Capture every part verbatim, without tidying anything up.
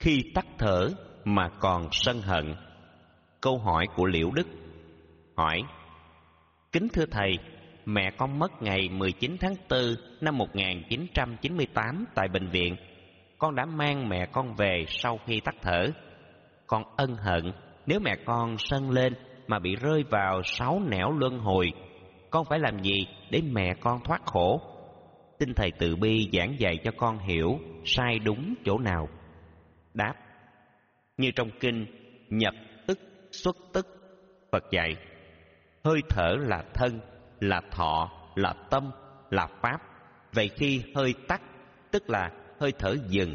khi tắt thở mà còn sân hận. Câu hỏi của Liễu Đức hỏi: Kính thưa thầy, mẹ con mất ngày mười chín tháng tư năm một nghìn chín trăm chín mươi tám tại bệnh viện. Con đã mang mẹ con về sau khi tắt thở. Con ân hận nếu mẹ con sân lên mà bị rơi vào sáu nẻo luân hồi. Con phải làm gì để mẹ con thoát khổ? Xin thầy từ bi giảng dạy cho con hiểu sai đúng chỗ nào. Đáp: Như trong kinh Nhập Tức Xuất Tức, Phật dạy: hơi thở là thân, là thọ, là tâm, là pháp. Vậy khi hơi tắt, tức là hơi thở dừng.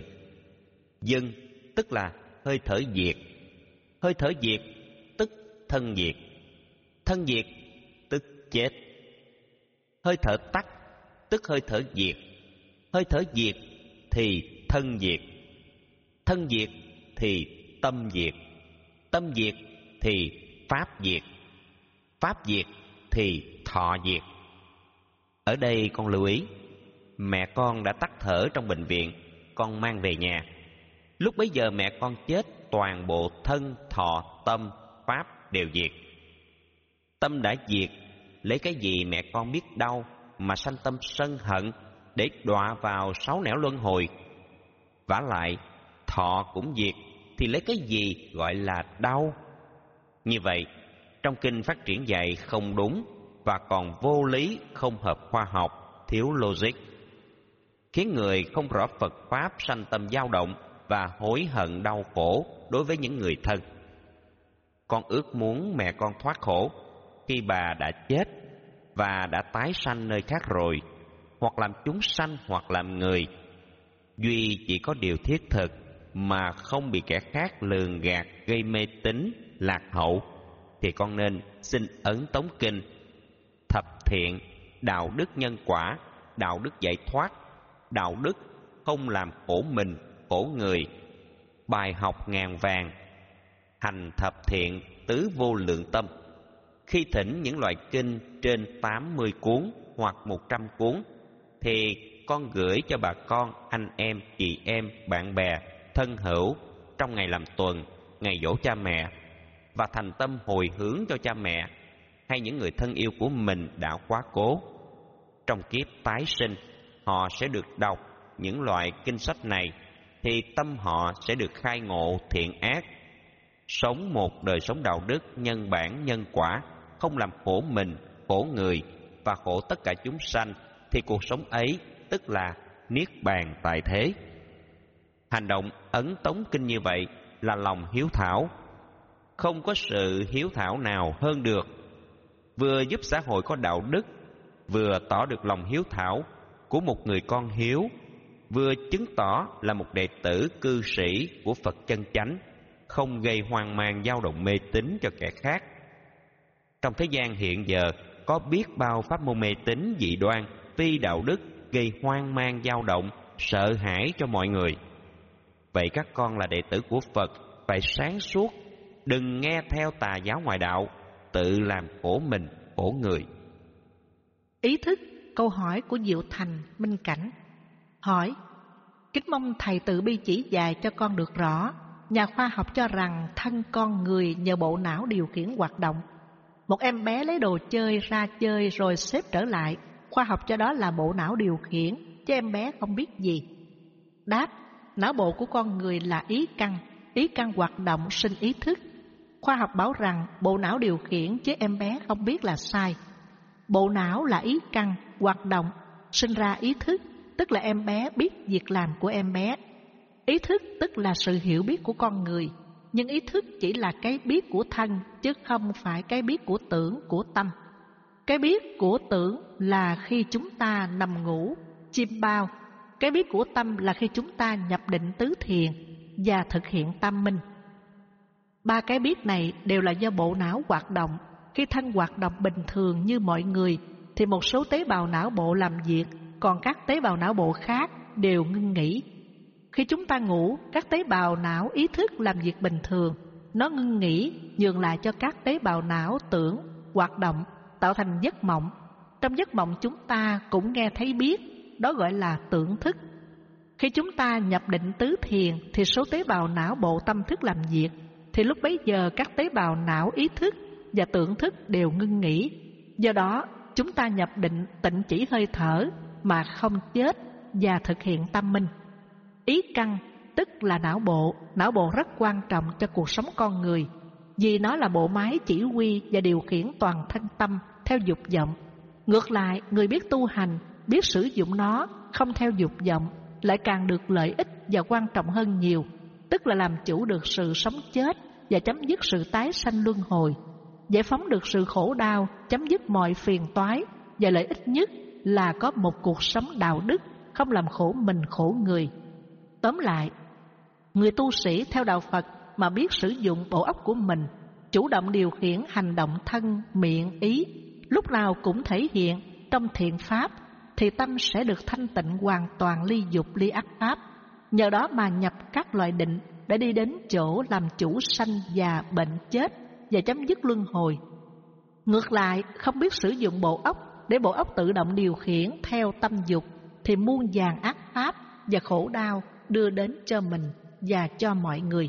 Dừng tức là hơi thở diệt. Hơi thở diệt tức thân diệt. Thân diệt tức chết. Hơi thở tắt tức hơi thở diệt. Hơi thở diệt thì thân diệt. Thân diệt thì tâm diệt. Tâm diệt thì pháp diệt. Pháp diệt thì thọ diệt. Ở đây con lưu ý, mẹ con đã tắt thở trong bệnh viện, con mang về nhà. Lúc bấy giờ mẹ con chết, toàn bộ thân, thọ, tâm, pháp đều diệt. Tâm đã diệt, lấy cái gì mẹ con biết đâu mà sanh tâm sân hận để đọa vào sáu nẻo luân hồi? Vả lại, thọ cũng diệt thì lấy cái gì gọi là đau? Như vậy, trong kinh phát triển dạy không đúng và còn vô lý, không hợp khoa học, thiếu logic, khiến người không rõ Phật Pháp sanh tâm dao động và hối hận đau khổ đối với những người thân. Con ước muốn mẹ con thoát khổ khi bà đã chết và đã tái sanh nơi khác rồi, hoặc làm chúng sanh hoặc làm người. Duy chỉ có điều thiết thực mà không bị kẻ khác lường gạt gây mê tín lạc hậu, thì con nên xin ấn tống kinh Thập Thiện, đạo đức nhân quả, đạo đức giải thoát, đạo đức không làm khổ mình khổ người, bài học ngàn vàng, hành thập thiện tứ vô lượng tâm. Khi thỉnh những loại kinh trên tám mươi cuốn hoặc một trăm cuốn, thì con gửi cho bà con, anh em, chị em, bạn bè, thân hữu trong ngày làm tuần, ngày dỗ cha mẹ, và thành tâm hồi hướng cho cha mẹ hay những người thân yêu của mình đã quá cố. Trong kiếp tái sinh, họ sẽ được đọc những loại kinh sách này, thì tâm họ sẽ được khai ngộ thiện ác, sống một đời sống đạo đức, nhân bản, nhân quả, không làm khổ mình, khổ người và khổ tất cả chúng sanh, thì cuộc sống ấy tức là niết bàn tại thế. Hành động ấn tống kinh như vậy là lòng hiếu thảo. Không có sự hiếu thảo nào hơn được, vừa giúp xã hội có đạo đức, vừa tỏ được lòng hiếu thảo của một người con hiếu, vừa chứng tỏ là một đệ tử cư sĩ của Phật chân chánh, không gây hoang mang dao động mê tín cho kẻ khác. Trong thế gian hiện giờ có biết bao pháp môn mê tín dị đoan, phi đạo đức, gây hoang mang dao động, sợ hãi cho mọi người. Vậy các con là đệ tử của Phật phải sáng suốt, đừng nghe theo tà giáo ngoại đạo, tự làm khổ mình, khổ người. Ý thức câu hỏi của Diệu Thành, Minh Cảnh hỏi: kính mong thầy tự bi chỉ dạy cho con được rõ. Nhà khoa học cho rằng thân con người nhờ bộ não điều khiển hoạt động. Một em bé lấy đồ chơi ra chơi rồi xếp trở lại, khoa học cho đó là bộ não điều khiển, chứ em bé không biết gì. Đáp: não bộ của con người là ý căn, ý căn hoạt động sinh ý thức. Khoa học bảo rằng bộ não điều khiển chứ em bé không biết là sai. Bộ não là ý căn hoạt động sinh ra ý thức, tức là em bé biết việc làm của em bé. Ý thức tức là sự hiểu biết của con người, nhưng ý thức chỉ là cái biết của thân, chứ không phải cái biết của tưởng, của tâm. Cái biết của tưởng là khi chúng ta nằm ngủ, chiêm bao. Cái biết của tâm là khi chúng ta nhập định tứ thiền và thực hiện tam minh. Ba cái biết này đều là do bộ não hoạt động. Khi thân hoạt động bình thường như mọi người, thì một số tế bào não bộ làm việc, còn các tế bào não bộ khác đều ngưng nghỉ. Khi chúng ta ngủ, các tế bào não ý thức làm việc bình thường, nó ngưng nghỉ, nhường lại cho các tế bào não tưởng hoạt động, tạo thành giấc mộng. Trong giấc mộng chúng ta cũng nghe thấy biết, đó gọi là tưởng thức. Khi chúng ta nhập định tứ thiền thì số tế bào não bộ tâm thức làm việc, thì lúc bấy giờ các tế bào não ý thức và tưởng thức đều ngưng nghỉ. Do đó chúng ta nhập định tịnh chỉ hơi thở mà không chết và thực hiện tâm minh. Ý căn tức là não bộ. Não bộ rất quan trọng cho cuộc sống con người, vì nó là bộ máy chỉ huy và điều khiển toàn thân tâm theo dục vọng. Ngược lại, người biết tu hành, biết sử dụng nó không theo dục vọng lại càng được lợi ích và quan trọng hơn nhiều, tức là làm chủ được sự sống chết và chấm dứt sự tái sanh luân hồi, giải phóng được sự khổ đau, chấm dứt mọi phiền toái, và lợi ích nhất là có một cuộc sống đạo đức, không làm khổ mình khổ người. Tóm lại, người tu sĩ theo đạo Phật mà biết sử dụng bộ óc của mình, chủ động điều khiển hành động thân, miệng, ý, lúc nào cũng thể hiện trong thiện pháp, thì tâm sẽ được thanh tịnh hoàn toàn ly dục ly ác pháp. Nhờ đó mà nhập các loại định để đi đến chỗ làm chủ sanh già bệnh chết và chấm dứt luân hồi. Ngược lại, không biết sử dụng bộ óc để bộ óc tự động điều khiển theo tâm dục, thì muôn vàn ác pháp và khổ đau đưa đến cho mình và cho mọi người.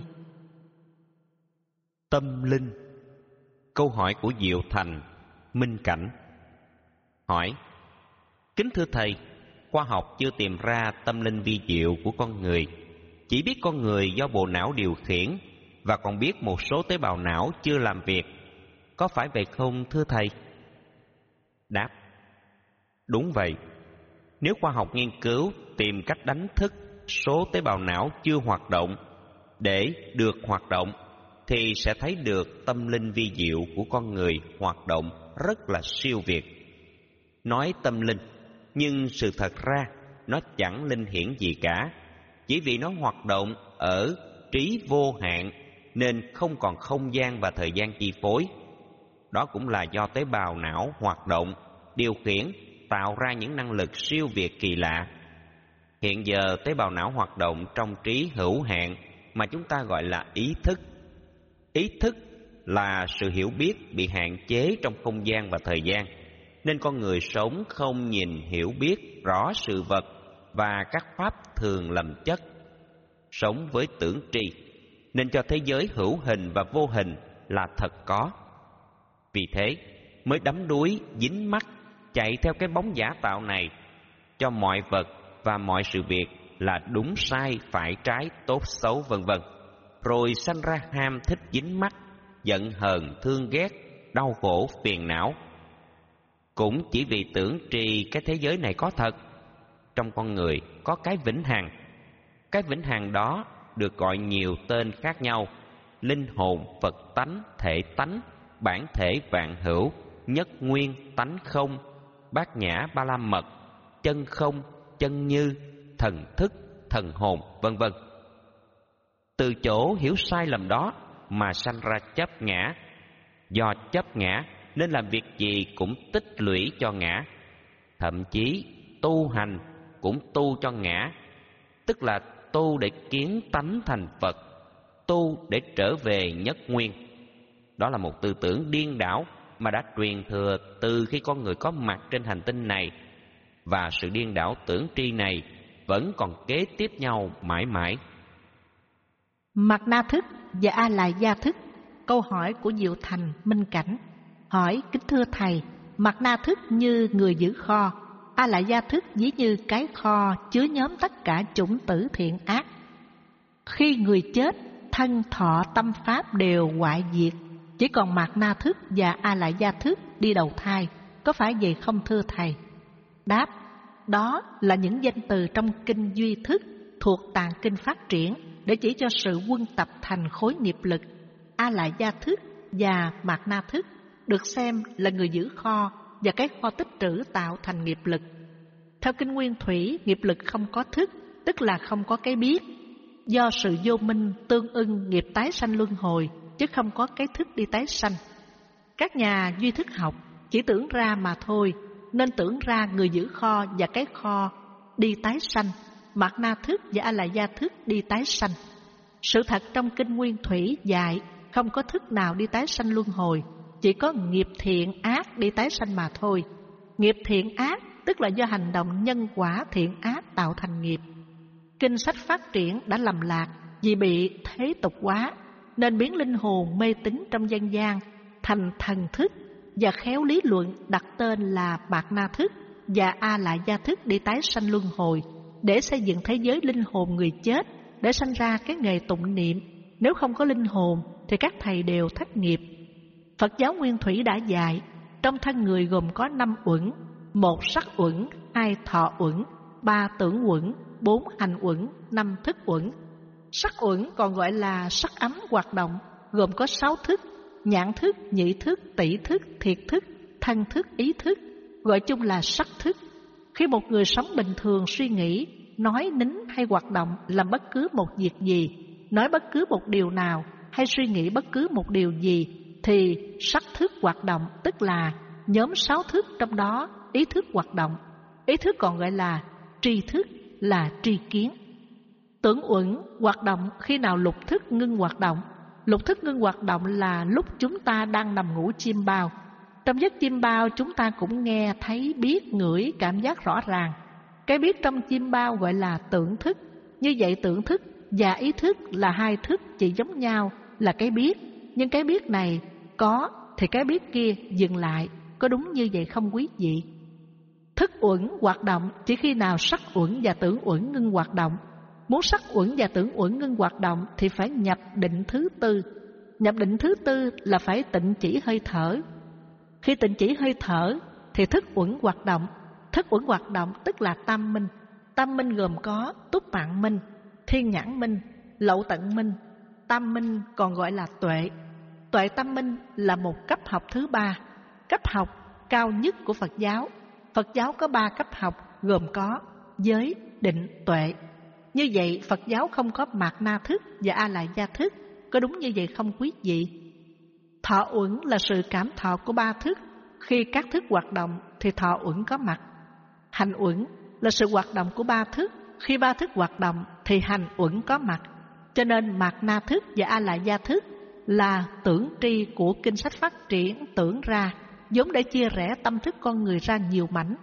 Tâm linh. Câu hỏi của Diệu Thành, Minh Cảnh. Hỏi: kính thưa thầy, khoa học chưa tìm ra tâm linh vi diệu của con người, chỉ biết con người do bộ não điều khiển, và còn biết một số tế bào não chưa làm việc. Có phải vậy không thưa thầy? Đáp: đúng vậy. Nếu khoa học nghiên cứu tìm cách đánh thức số tế bào não chưa hoạt động để được hoạt động, thì sẽ thấy được tâm linh vi diệu của con người hoạt động rất là siêu việt. Nói tâm linh, nhưng sự thật ra nó chẳng linh hiển gì cả, chỉ vì nó hoạt động ở trí vô hạn nên không còn không gian và thời gian chi phối. Đó cũng là do tế bào não hoạt động, điều khiển, tạo ra những năng lực siêu việt kỳ lạ. Hiện giờ tế bào não hoạt động trong trí hữu hạn mà chúng ta gọi là ý thức. Ý thức là sự hiểu biết bị hạn chế trong không gian và thời gian, nên con người sống không nhìn hiểu biết rõ sự vật và các pháp thường lầm chất. Sống với tưởng tri, nên cho thế giới hữu hình và vô hình là thật có. Vì thế mới đắm đuối, dính mắc, chạy theo cái bóng giả tạo này, cho mọi vật và mọi sự việc là đúng sai, phải trái, tốt xấu vân vân, rồi sanh ra ham thích dính mắc, giận hờn, thương ghét, đau khổ, phiền não. Cũng chỉ vì tưởng tri cái thế giới này có thật. Trong con người có cái vĩnh hằng. Cái vĩnh hằng đó được gọi nhiều tên khác nhau: linh hồn, Phật tánh, thể tánh, bản thể vạn hữu, nhất nguyên, tánh không, bát nhã ba la mật, chân không, chân như, thần thức, thần hồn, vân vân. Từ chỗ hiểu sai lầm đó mà sanh ra chấp ngã. Do chấp ngã nên làm việc gì cũng tích lũy cho ngã. Thậm chí tu hành cũng tu cho ngã, tức là tu để kiến tánh thành Phật, tu để trở về nhất nguyên. Đó là một tư tưởng điên đảo mà đã truyền thừa từ khi con người có mặt trên hành tinh này, và sự điên đảo tưởng tri này vẫn còn kế tiếp nhau mãi mãi. Mạt na thức và A lại gia thức. Câu hỏi của Diệu Thành, Minh Cảnh. Hỏi: kính thưa thầy, mạt na thức như người giữ kho, A lại gia thức ví như cái kho chứa nhóm tất cả chủng tử thiện ác. Khi người chết, thân thọ tâm pháp đều hoại diệt, chỉ còn mạt na thức và A lại gia thức đi đầu thai. Có phải vậy không thưa thầy? Đáp: đó là những danh từ trong kinh Duy Thức thuộc tạng kinh Phát Triển để chỉ cho sự quân tập thành khối nghiệp lực. A lại gia thức và mạt na thức được xem là người giữ kho và cái kho tích trữ tạo thành nghiệp lực. Theo kinh Nguyên Thủy, nghiệp lực không có thức, tức là không có cái biết. Do sự vô minh tương ưng nghiệp tái sanh luân hồi, chứ không có cái thức đi tái sanh. Các nhà duy thức học chỉ tưởng ra mà thôi, nên tưởng ra người giữ kho và cái kho đi tái sanh, mạt na thức và A lại gia thức đi tái sanh. Sự thật trong kinh Nguyên Thủy dạy không có thức nào đi tái sanh luân hồi, chỉ có nghiệp thiện ác đi tái sanh mà thôi. Nghiệp thiện ác tức là do hành động nhân quả thiện ác tạo thành nghiệp. Kinh sách phát triển đã lầm lạc vì bị thế tục hóa, nên biến linh hồn mê tín trong dân gian thành thần thức, và khéo lý luận đặt tên là Mạt Na thức và A Lại Gia thức đi tái sanh luân hồi, để xây dựng thế giới linh hồn người chết, để sanh ra cái nghề tụng niệm. Nếu không có linh hồn thì các thầy đều thất nghiệp. Phật giáo nguyên thủy đã dạy, trong thân người gồm có năm uẩn: một sắc uẩn, hai thọ uẩn, ba tưởng uẩn, bốn hành uẩn, năm thức uẩn. Sắc uẩn còn gọi là sắc ấm hoạt động, gồm có sáu thức: nhãn thức, nhĩ thức, tỷ thức, thiệt thức, thân thức, ý thức, gọi chung là sắc thức. Khi một người sống bình thường suy nghĩ, nói, nín hay hoạt động, làm bất cứ một việc gì, nói bất cứ một điều nào hay suy nghĩ bất cứ một điều gì, thì sắc thức hoạt động, tức là nhóm sáu thức, trong đó ý thức hoạt động. Ý thức còn gọi là tri thức, là tri kiến. Tưởng uẩn hoạt động khi nào lục thức ngưng hoạt động. Lục thức ngưng hoạt động là lúc chúng ta đang nằm ngủ chiêm bao. Trong giấc chiêm bao chúng ta cũng nghe, thấy, biết, ngửi, cảm giác rõ ràng. Cái biết trong chiêm bao gọi là tưởng thức. Như vậy tưởng thức và ý thức là hai thức chỉ giống nhau là cái biết, nhưng cái biết này có thì cái biết kia dừng lại. Có đúng như vậy không quý vị? Thức uẩn hoạt động chỉ khi nào sắc uẩn và tưởng uẩn ngưng hoạt động. Muốn sắc uẩn và tưởng uẩn ngưng hoạt động thì phải nhập định thứ tư. Nhập định thứ tư là phải tịnh chỉ hơi thở. Khi tịnh chỉ hơi thở thì thức uẩn hoạt động. Thức uẩn hoạt động tức là tam minh. Tam minh gồm có túc mạng minh, thiên nhãn minh, lậu tận minh. Tam minh còn gọi là tuệ. Tuệ tam minh là một cấp học thứ ba, cấp học cao nhất của Phật giáo. Phật giáo có ba cấp học gồm có giới, định, tuệ. Như vậy Phật giáo không có Mạt Na thức và A Lại Gia thức. Có đúng như vậy không quý vị? Thọ uẩn là sự cảm thọ của ba thức. Khi các thức hoạt động thì thọ uẩn có mặt. Hành uẩn là sự hoạt động của ba thức. Khi ba thức hoạt động thì hành uẩn có mặt. Cho nên Mạt Na thức và A Lại Gia thức là tưởng tri của kinh sách phát triển tưởng ra, vốn để chia rẽ tâm thức con người ra nhiều mảnh.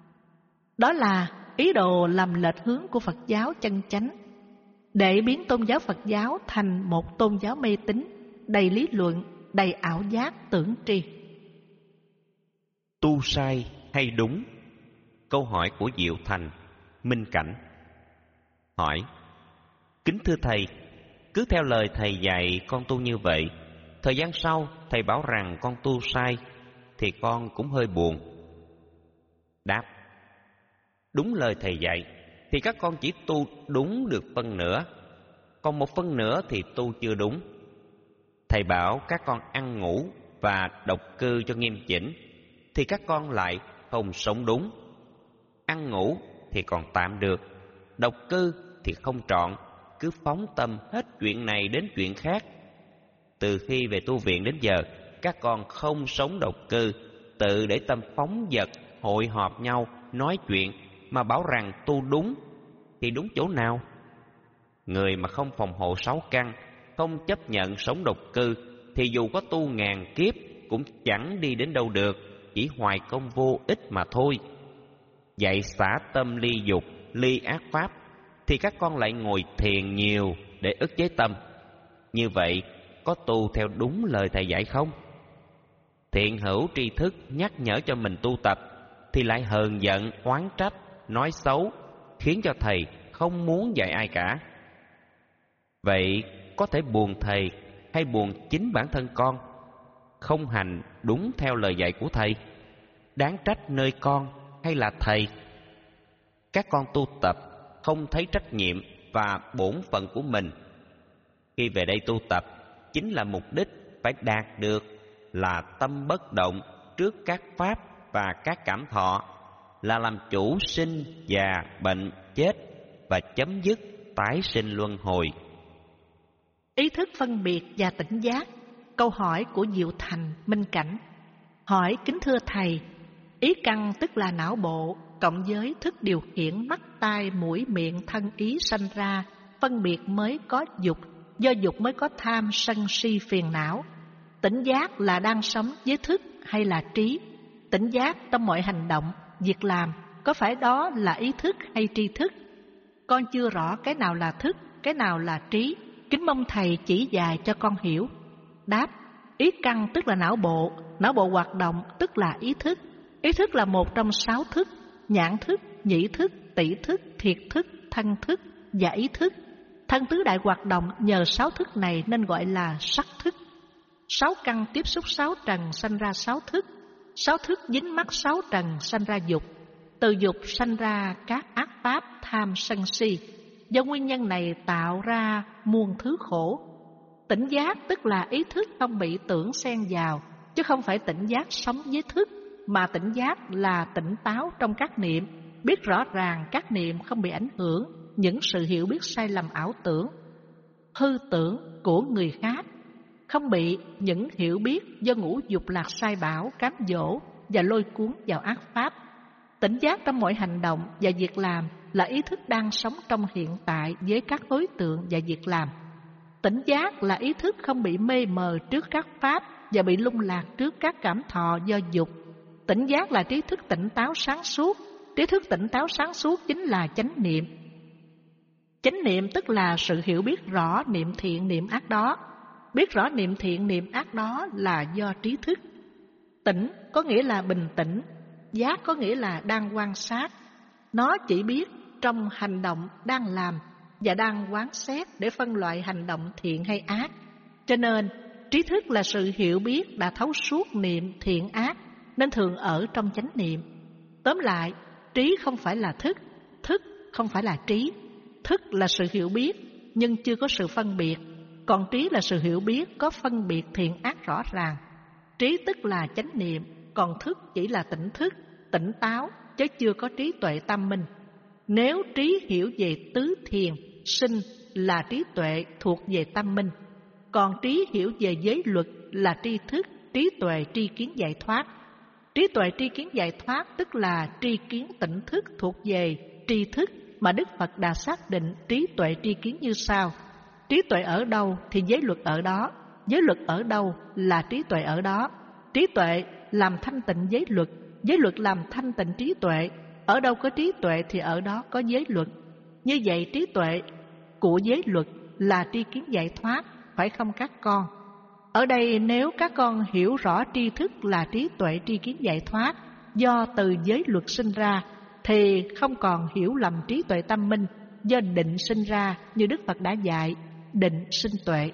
Đó là ý đồ làm lệch hướng của Phật giáo chân chánh, để biến tôn giáo Phật giáo thành một tôn giáo mê tín, đầy lý luận, đầy ảo giác tưởng tri. Tu sai hay đúng? Câu hỏi của Diệu Thành, Minh Cảnh. Hỏi: kính thưa thầy, cứ theo lời thầy dạy con tu như vậy, thời gian sau thầy bảo rằng con tu sai thì con cũng hơi buồn. Đáp: đúng lời thầy dạy thì các con chỉ tu đúng được phân nửa, còn một phân nửa thì tu chưa đúng. Thầy bảo các con ăn ngủ và độc cư cho nghiêm chỉnh thì các con lại không sống đúng. Ăn ngủ thì còn tạm được, độc cư thì không trọn, cứ phóng tâm hết chuyện này đến chuyện khác. Từ khi về tu viện đến giờ, các con không sống độc cư, tự để tâm phóng dật, hội họp nhau, nói chuyện, mà bảo rằng tu đúng, thì đúng chỗ nào? Người mà không phòng hộ sáu căn, không chấp nhận sống độc cư, thì dù có tu ngàn kiếp cũng chẳng đi đến đâu được, chỉ hoài công vô ích mà thôi. Dạy xả tâm ly dục, ly ác pháp, thì các con lại ngồi thiền nhiều để ức chế tâm. Như vậy có tu theo đúng lời thầy dạy không? Thiện hữu tri thức nhắc nhở cho mình tu tập, thì lại hờn giận, oán trách, nói xấu, khiến cho thầy không muốn dạy ai cả. Vậy có thể buồn thầy hay buồn chính bản thân con, không hành đúng theo lời dạy của thầy? Đáng trách nơi con hay là thầy? Các con tu tập không thấy trách nhiệm và bổn phận của mình. Khi về đây tu tập, chính là mục đích phải đạt được là tâm bất động trước các pháp và các cảm thọ, là làm chủ sinh, già, bệnh, chết và chấm dứt tái sinh luân hồi. Ý thức phân biệt và tỉnh giác. Câu hỏi của Diệu Thành, Minh Cảnh. Hỏi: kính thưa thầy, ý căn tức là não bộ cộng với thức điều khiển mắt, tai, mũi, miệng, thân, ý sanh ra, phân biệt mới có dục, do dục mới có tham, sân, si, phiền não. Tỉnh giác là đang sống với thức hay là trí? Tỉnh giác trong mọi hành động, việc làm, có phải đó là ý thức hay tri thức? con chưa rõ cái nào là thức, cái nào là trí, kính mong thầy chỉ dạy cho con hiểu. Đáp: ý căn tức là não bộ, não bộ hoạt động tức là ý thức. Ý thức là một trong sáu thức: nhãn thức, nhĩ thức, tỷ thức, thiệt thức, thân thức và ý thức. Thân tứ đại hoạt động nhờ sáu thức này nên gọi là sắc thức. Sáu căn tiếp xúc sáu trần sanh ra sáu thức. Sáu thức dính mắc sáu trần sanh ra dục. Từ dục sanh ra các ác pháp tham sân si. Do nguyên nhân này tạo ra muôn thứ khổ. Tỉnh giác tức là ý thức không bị tưởng xen vào, chứ không phải tỉnh giác sống với thức, mà tỉnh giác là tỉnh táo trong các niệm, biết rõ ràng các niệm không bị ảnh hưởng những sự hiểu biết sai lầm ảo tưởng, hư tưởng của người khác, không bị những hiểu biết do ngũ dục lạc sai bảo, cám dỗ và lôi cuốn vào ác pháp. Tỉnh giác trong mọi hành động và việc làm là ý thức đang sống trong hiện tại với các đối tượng và việc làm. Tỉnh giác là ý thức không bị mê mờ trước các pháp và bị lung lạc trước các cảm thọ do dục. Tỉnh giác là trí thức tỉnh táo sáng suốt. Trí thức tỉnh táo sáng suốt chính là chánh niệm. Chánh niệm tức là sự hiểu biết rõ niệm thiện niệm ác đó. Biết rõ niệm thiện niệm ác đó là do trí thức. Tỉnh có nghĩa là bình tĩnh, giác có nghĩa là đang quan sát. Nó chỉ biết trong hành động đang làm và đang quán xét để phân loại hành động thiện hay ác. Cho nên trí thức là sự hiểu biết đã thấu suốt niệm thiện ác, nên thường ở trong chánh niệm. Tóm lại, trí không phải là thức, thức không phải là trí. Thức là sự hiểu biết nhưng chưa có sự phân biệt, còn trí là sự hiểu biết có phân biệt thiện ác rõ ràng. Trí tức là chánh niệm, còn thức chỉ là tỉnh thức, tỉnh táo, chứ chưa có trí tuệ tam minh. Nếu trí hiểu về tứ thiền, sinh là trí tuệ thuộc về tam minh, còn trí hiểu về giới luật là tri thức, trí tuệ tri kiến giải thoát. Trí tuệ tri kiến giải thoát tức là tri kiến tỉnh thức thuộc về tri thức mà Đức Phật đã xác định trí tuệ tri kiến như sau: trí tuệ ở đâu thì giới luật ở đó, giới luật ở đâu là trí tuệ ở đó. Trí tuệ làm thanh tịnh giới luật, giới luật làm thanh tịnh trí tuệ. Ở đâu có trí tuệ thì ở đó có giới luật. Như vậy trí tuệ của giới luật là tri kiến giải thoát, phải không các con? Ở đây nếu các con hiểu rõ tri thức là trí tuệ tri kiến giải thoát do từ giới luật sinh ra, thì không còn hiểu lầm trí tuệ tâm minh do định sinh ra như Đức Phật đã dạy, định sinh tuệ.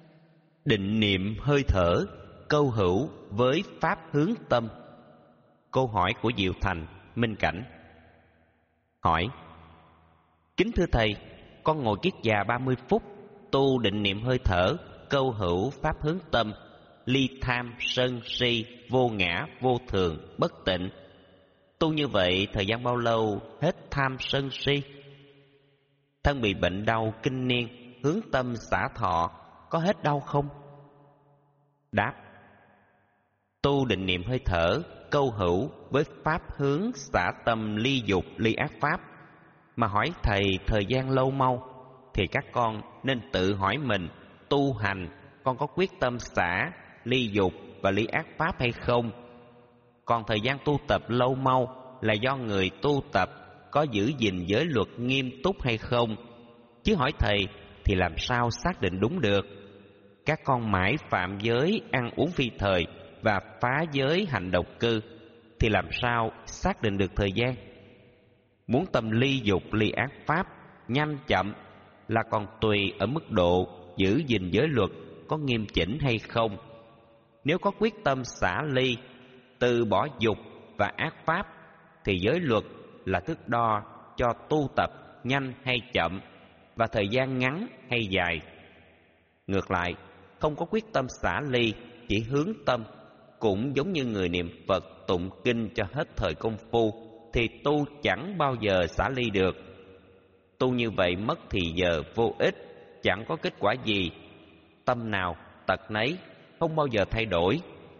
Định niệm hơi thở, câu hữu với pháp hướng tâm. Câu hỏi của Diệu Thành, Minh Cảnh. Hỏi: kính thưa thầy, con ngồi kiết già ba mươi phút, tu định niệm hơi thở, câu hữu pháp hướng tâm, ly tham sân si, vô ngã vô thường bất tịnh. Tu như vậy thời gian bao lâu hết tham sân si? Thân bị bệnh đau kinh niên, hướng tâm xả thọ, có hết đau không? Đáp: tu định niệm hơi thở, câu hữu với pháp hướng xả tâm ly dục ly ác pháp. Mà hỏi thầy thời gian lâu mau, thì các con nên tự hỏi mình, tu hành con có quyết tâm xả ly dục và ly ác pháp hay không? Còn thời gian tu tập lâu mau là do người tu tập có giữ gìn giới luật nghiêm túc hay không? Chứ hỏi thầy thì làm sao xác định đúng được? Các con mãi phạm giới ăn uống phi thời và phá giới hành độc cư, thì làm sao xác định được thời gian? Muốn tâm ly dục ly ác pháp nhanh chậm là còn tùy ở mức độ giữ gìn giới luật có nghiêm chỉnh hay không. Nếu có quyết tâm xả ly, từ bỏ dục và ác pháp, thì giới luật là thước đo cho tu tập nhanh hay chậm và thời gian ngắn hay dài. Ngược lại, không có quyết tâm xả ly, chỉ hướng tâm, cũng giống như người niệm Phật tụng kinh cho hết thời công phu, thì tu chẳng bao giờ xả ly được. Tu như vậy mất thì giờ vô ích, chẳng có kết quả gì. Tâm nào tật nấy, không bao giờ thay đổi.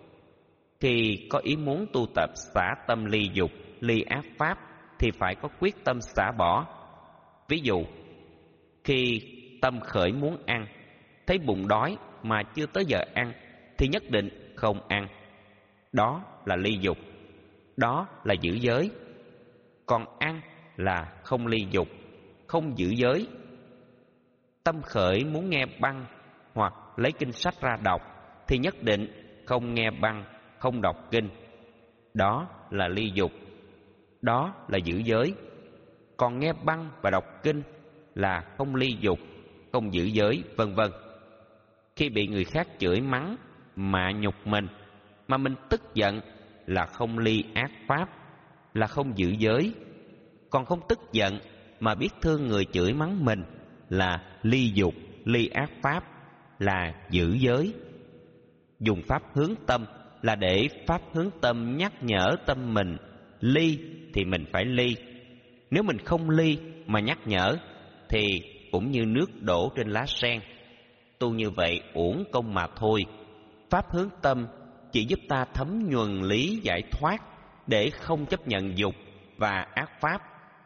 Khi có ý muốn tu tập xả tâm ly dục, ly ác pháp, thì phải có quyết tâm xả bỏ. Ví dụ, khi tâm khởi muốn ăn, thấy bụng đói mà chưa tới giờ ăn, thì nhất định không ăn. Đó là ly dục, đó là giữ giới. Còn ăn là không ly dục, không giữ giới. Tâm khởi muốn nghe băng hoặc lấy kinh sách ra đọc thì nhất định không nghe băng, không đọc kinh. Đó là ly dục, đó là giữ giới. Còn nghe băng và đọc kinh là không ly dục, không giữ giới, vân vân. Khi bị người khác chửi mắng, mạ nhục mình, mà mình tức giận là không ly ác pháp, là không giữ giới. Còn không tức giận mà biết thương người chửi mắng mình là ly dục, ly ác pháp, là giữ giới. Dùng pháp hướng tâm là để pháp hướng tâm nhắc nhở tâm mình ly thì mình phải ly. Nếu mình không ly mà nhắc nhở thì cũng như nước đổ trên lá sen, tu như vậy uổng công mà thôi. Pháp hướng tâm chỉ giúp ta thấm nhuần lý giải thoát để không chấp nhận dục và ác pháp.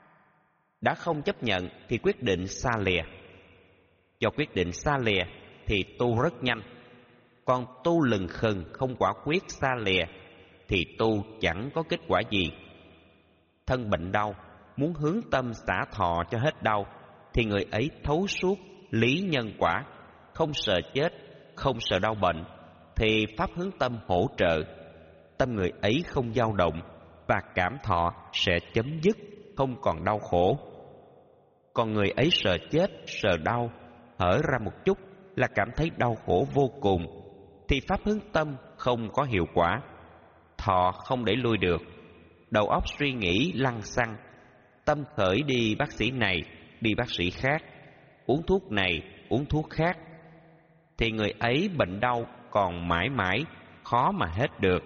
Đã không chấp nhận thì quyết định xa lìa. Do quyết định xa lìa thì tu rất nhanh. Còn tu lừng khừng không quả quyết xa lìa thì tu chẳng có kết quả gì. Thân bệnh đau, muốn hướng tâm xả thọ cho hết đau thì người ấy thấu suốt lý nhân quả, không sợ chết, không sợ đau bệnh, thì pháp hướng tâm hỗ trợ. Tâm người ấy không dao động và cảm thọ sẽ chấm dứt, không còn đau khổ. Còn người ấy sợ chết, sợ đau, hở ra một chút là cảm thấy đau khổ vô cùng, thì pháp hướng tâm không có hiệu quả. Thọ không đẩy lui được, đầu óc suy nghĩ lăng xăng, tâm khởi đi bác sĩ này, đi bác sĩ khác, uống thuốc này, uống thuốc khác, thì người ấy bệnh đau còn mãi mãi khó mà hết được.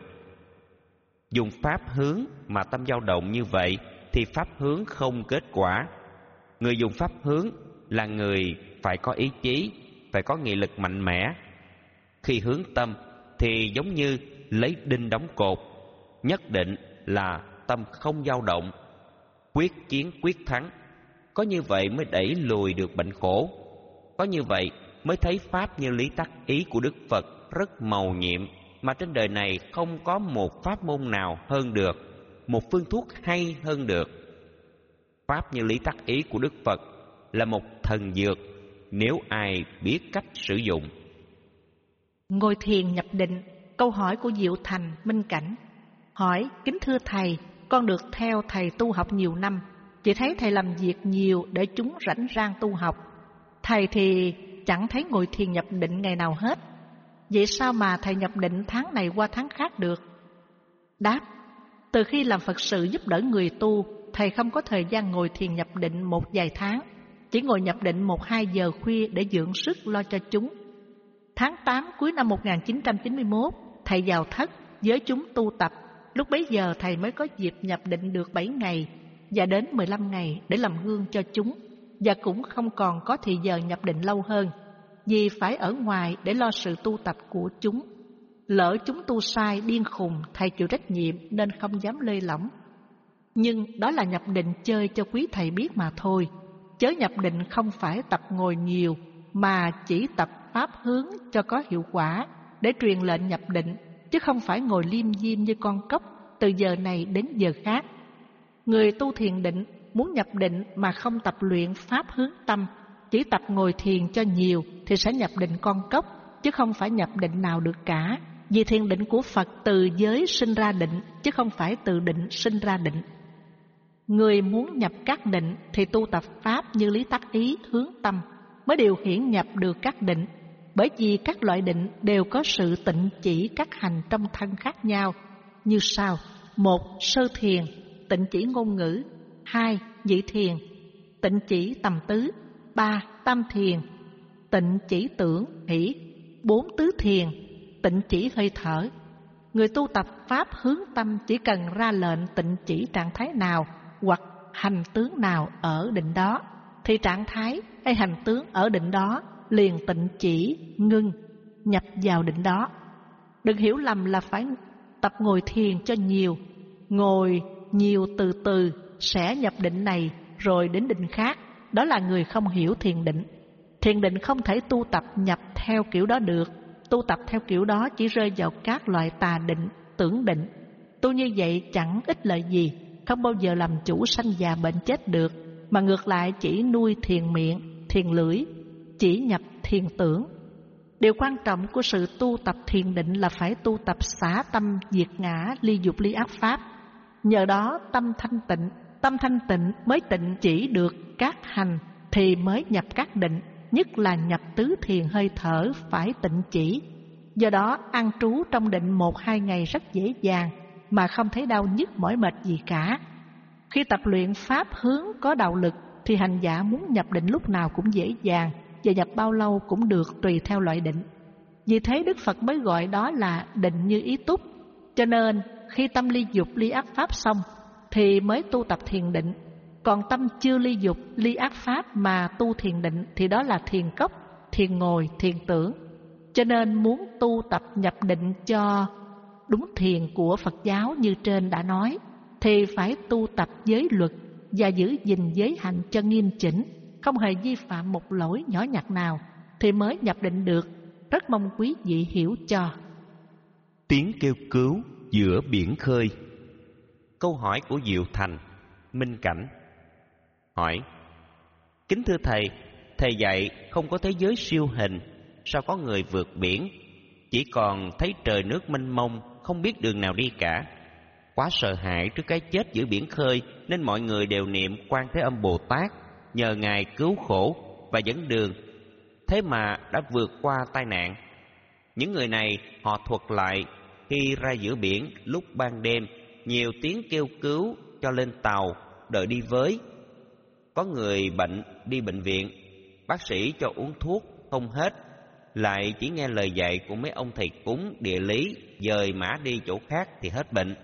Dùng pháp hướng mà tâm dao động như vậy thì pháp hướng không kết quả. Người dùng pháp hướng là người phải có ý chí, phải có nghị lực mạnh mẽ. Khi hướng tâm thì giống như lấy đinh đóng cột, nhất định là tâm không dao động, quyết chiến quyết thắng. Có như vậy mới đẩy lùi được bệnh khổ. Có như vậy mới thấy pháp như lý tắc ý của Đức Phật rất mầu nhiệm, mà trên đời này không có một pháp môn nào hơn được, một phương thuốc hay hơn được. Pháp như lý tắc ý của Đức Phật là một thần dược nếu ai biết cách sử dụng. Ngồi thiền nhập định. Câu hỏi của Diệu Thành, Minh Cảnh. Hỏi: kính thưa thầy, con được theo thầy tu học nhiều năm, chỉ thấy thầy làm việc nhiều để chúng rảnh rang tu học. Thầy thì chẳng thấy ngồi thiền nhập định ngày nào hết. Vậy sao mà thầy nhập định tháng này qua tháng khác được? Đáp: từ khi làm Phật sự giúp đỡ người tu, thầy không có thời gian ngồi thiền nhập định một vài tháng, chỉ ngồi nhập định một hai giờ khuya để dưỡng sức lo cho chúng. Tháng tám cuối năm một nghìn chín trăm chín mươi mốt, thầy vào thất với chúng tu tập. Lúc bấy giờ thầy mới có dịp nhập định được bảy ngày và đến mười lăm ngày để làm gương cho chúng, và cũng không còn có thì giờ nhập định lâu hơn, vì phải ở ngoài để lo sự tu tập của chúng. Lỡ chúng tu sai điên khùng, thầy chịu trách nhiệm nên không dám lơi lỏng. Nhưng đó là nhập định chơi cho quý thầy biết mà thôi. Chớ nhập định không phải tập ngồi nhiều, mà chỉ tập pháp hướng cho có hiệu quả để truyền lệnh nhập định, chứ không phải ngồi liêm diêm như con cóc từ giờ này đến giờ khác. Người tu thiền định muốn nhập định mà không tập luyện pháp hướng tâm, chỉ tập ngồi thiền cho nhiều thì sẽ nhập định con cóc, chứ không phải nhập định nào được cả. Vì thiền định của Phật từ giới sinh ra định, chứ không phải từ định sinh ra định. Người muốn nhập các định thì tu tập pháp như lý tắc ý hướng tâm mới điều khiển nhập được các định. Bởi vì các loại định đều có sự tịnh chỉ các hành trong thân khác nhau như sau: một, sơ thiền, tịnh chỉ ngôn ngữ; hai, nhị thiền, tịnh chỉ tầm tứ; ba, tam thiền, tịnh chỉ tưởng hỷ; bốn, tứ thiền, tịnh chỉ hơi thở. Người tu tập pháp hướng tâm chỉ cần ra lệnh tịnh chỉ trạng thái nào hoặc hành tướng nào ở định đó, thì trạng thái hay hành tướng ở định đó liền tịnh chỉ ngưng, nhập vào định đó. Đừng hiểu lầm là phải tập ngồi thiền cho nhiều. Ngồi nhiều từ từ sẽ nhập định này rồi đến định khác. Đó là người không hiểu thiền định. Thiền định không thể tu tập nhập theo kiểu đó được. Tu tập theo kiểu đó chỉ rơi vào các loại tà định, tưởng định. Tu như vậy chẳng ích lợi gì, không bao giờ làm chủ sanh già bệnh chết được, mà ngược lại chỉ nuôi thiền miệng, thiền lưỡi, chỉ nhập thiền tưởng. Điều quan trọng của sự tu tập thiền định là phải tu tập xả tâm diệt ngã, ly dục ly ác pháp. Nhờ đó tâm thanh tịnh, tâm thanh tịnh mới tịnh chỉ được các hành thì mới nhập các định, nhất là nhập tứ thiền hơi thở phải tịnh chỉ. Do đó an trú trong định một hai ngày rất dễ dàng mà không thấy đau nhức mỏi mệt gì cả. Khi tập luyện pháp hướng có đạo lực thì hành giả muốn nhập định lúc nào cũng dễ dàng, và nhập bao lâu cũng được tùy theo loại định. Vì thế Đức Phật mới gọi đó là định như ý túc. Cho nên khi tâm ly dục ly ác pháp xong thì mới tu tập thiền định. Còn tâm chưa ly dục ly ác pháp mà tu thiền định thì đó là thiền cốc, thiền ngồi, thiền tưởng. Cho nên muốn tu tập nhập định cho đúng thiền của Phật giáo như trên đã nói thì phải tu tập giới luật và giữ gìn giới hạnh cho nghiêm chỉnh, không hề vi phạm một lỗi nhỏ nhặt nào thì mới nhập định được. Rất mong quý vị hiểu cho. Tiếng kêu cứu giữa biển khơi. Câu hỏi của Diệu Thành, Minh Cảnh hỏi: kính thưa thầy, thầy dạy không có thế giới siêu hình, sao có người vượt biển, chỉ còn thấy trời nước mênh mông, không biết đường nào đi cả. Quá sợ hãi trước cái chết giữa biển khơi nên mọi người đều niệm Quan Thế Âm Bồ Tát, nhờ Ngài cứu khổ và dẫn đường, thế mà đã vượt qua tai nạn. Những người này họ thuật lại khi ra giữa biển lúc ban đêm, nhiều tiếng kêu cứu cho lên tàu đợi đi với. Có người bệnh đi bệnh viện, bác sĩ cho uống thuốc không hết, lại chỉ nghe lời dạy của mấy ông thầy cúng địa lý dời mã đi chỗ khác thì hết bệnh.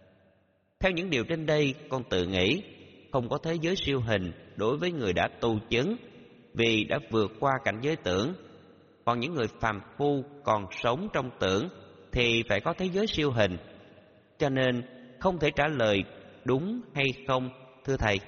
Theo những điều trên đây, con tự nghĩ không có thế giới siêu hình đối với người đã tu chứng, vì đã vượt qua cảnh giới tưởng. Còn những người phàm phu còn sống trong tưởng thì phải có thế giới siêu hình. Cho nên không thể trả lời đúng hay không, thưa thầy.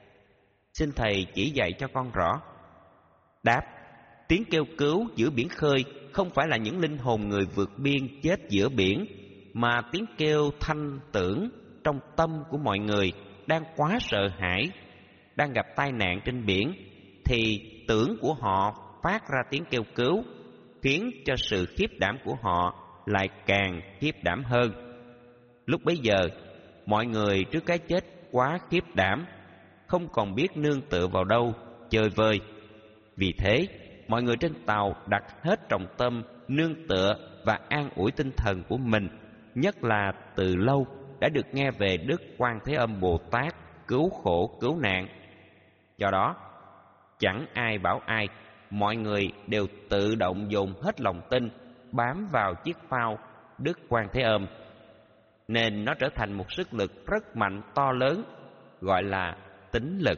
Xin thầy chỉ dạy cho con rõ. Đáp: tiếng kêu cứu giữa biển khơi không phải là những linh hồn người vượt biên chết giữa biển, mà tiếng kêu thanh tưởng trong tâm của mọi người đang quá sợ hãi, đang gặp tai nạn trên biển, thì tưởng của họ phát ra tiếng kêu cứu, khiến cho sự khiếp đảm của họ lại càng khiếp đảm hơn. Lúc bấy giờ, mọi người trước cái chết quá khiếp đảm, không còn biết nương tựa vào đâu chơi vơi. Vì thế, mọi người trên tàu đặt hết trọng tâm nương tựa và an ủi tinh thần của mình, nhất là từ lâu đã được nghe về Đức Quan Thế Âm Bồ Tát cứu khổ cứu nạn. Do đó, chẳng ai bảo ai, mọi người đều tự động dồn hết lòng tin bám vào chiếc phao Đức Quan Thế Âm, nên nó trở thành một sức lực rất mạnh to lớn, gọi là tín lực.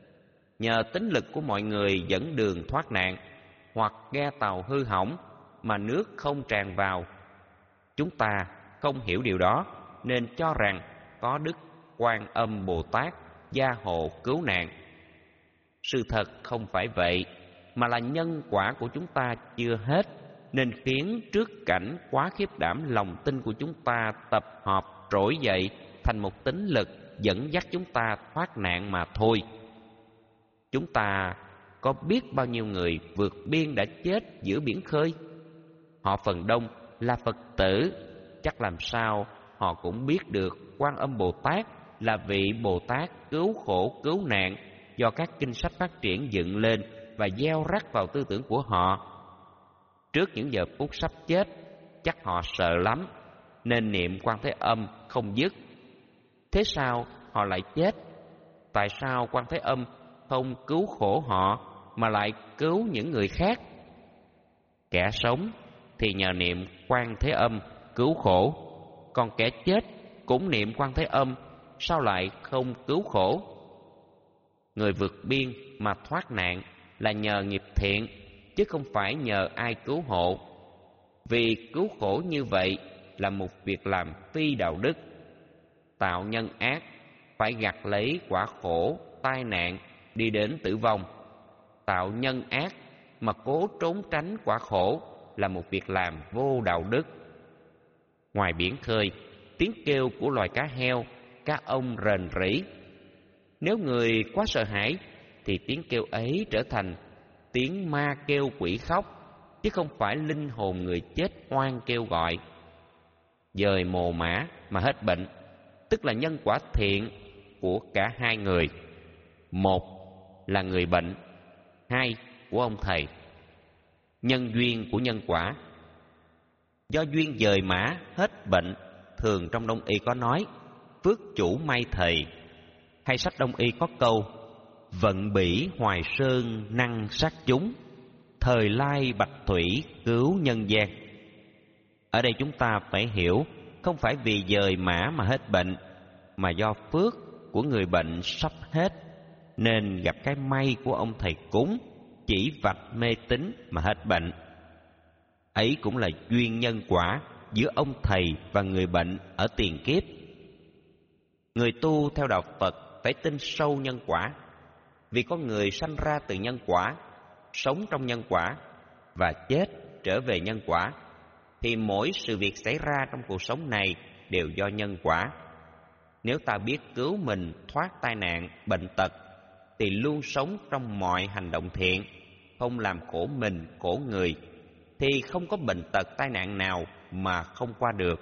Nhờ tín lực của mọi người dẫn đường thoát nạn, hoặc ghe tàu hư hỏng mà nước không tràn vào. Chúng ta không hiểu điều đó nên cho rằng có Đức Quan Âm Bồ Tát gia hộ cứu nạn. Sự thật không phải vậy, mà là nhân quả của chúng ta chưa hết, nên khiến trước cảnh quá khiếp đảm, lòng tin của chúng ta tập hợp trỗi dậy thành một tín lực dẫn dắt chúng ta thoát nạn mà thôi. Chúng ta có biết bao nhiêu người vượt biên đã chết giữa biển khơi? Họ phần đông là Phật tử, chắc làm sao họ cũng biết được Quan Âm Bồ Tát là vị Bồ Tát cứu khổ cứu nạn do các kinh sách phát triển dựng lên và gieo rắc vào tư tưởng của họ. Trước những giờ phút sắp chết, chắc họ sợ lắm nên niệm Quan Thế Âm không dứt. Thế sao họ lại chết? Tại sao Quan Thế Âm không cứu khổ họ mà lại cứu những người khác? Kẻ sống thì nhờ niệm Quan Thế Âm cứu khổ, còn kẻ chết cũng niệm Quan Thế Âm, sao lại không cứu khổ? Người vượt biên mà thoát nạn là nhờ nghiệp thiện, chứ không phải nhờ ai cứu hộ. Vì cứu khổ như vậy là một việc làm phi đạo đức. Tạo nhân ác phải gặt lấy quả khổ, tai nạn, đi đến tử vong. Tạo nhân ác mà cố trốn tránh quả khổ là một việc làm vô đạo đức. Ngoài biển khơi, tiếng kêu của loài cá heo, cá ông rền rĩ. Nếu người quá sợ hãi thì tiếng kêu ấy trở thành tiếng ma kêu quỷ khóc, chứ không phải linh hồn người chết oan kêu gọi. Dời mồ mả mà hết bệnh, tức là nhân quả thiện của cả hai người. Một là người bệnh, hai của ông thầy. Nhân duyên của nhân quả. Do duyên dời mã hết bệnh, thường trong Đông y có nói phước chủ may thầy, hay sách Đông y có câu vận bỉ hoài sơn năng sát chúng, thời lai bạch thủy cứu nhân gian. Ở đây chúng ta phải hiểu, không phải vì dời mã mà hết bệnh, mà do phước của người bệnh sắp hết, nên gặp cái may của ông thầy cúng chỉ vạch mê tín mà hết bệnh. Ấy cũng là duyên nhân quả giữa ông thầy và người bệnh ở tiền kiếp. Người tu theo đạo Phật phải tin sâu nhân quả, vì có người sanh ra từ nhân quả, sống trong nhân quả và chết trở về nhân quả, thì mỗi sự việc xảy ra trong cuộc sống này đều do nhân quả. Nếu ta biết cứu mình thoát tai nạn, bệnh tật, thì luôn sống trong mọi hành động thiện, không làm khổ mình, khổ người, thì không có bệnh tật tai nạn nào mà không qua được.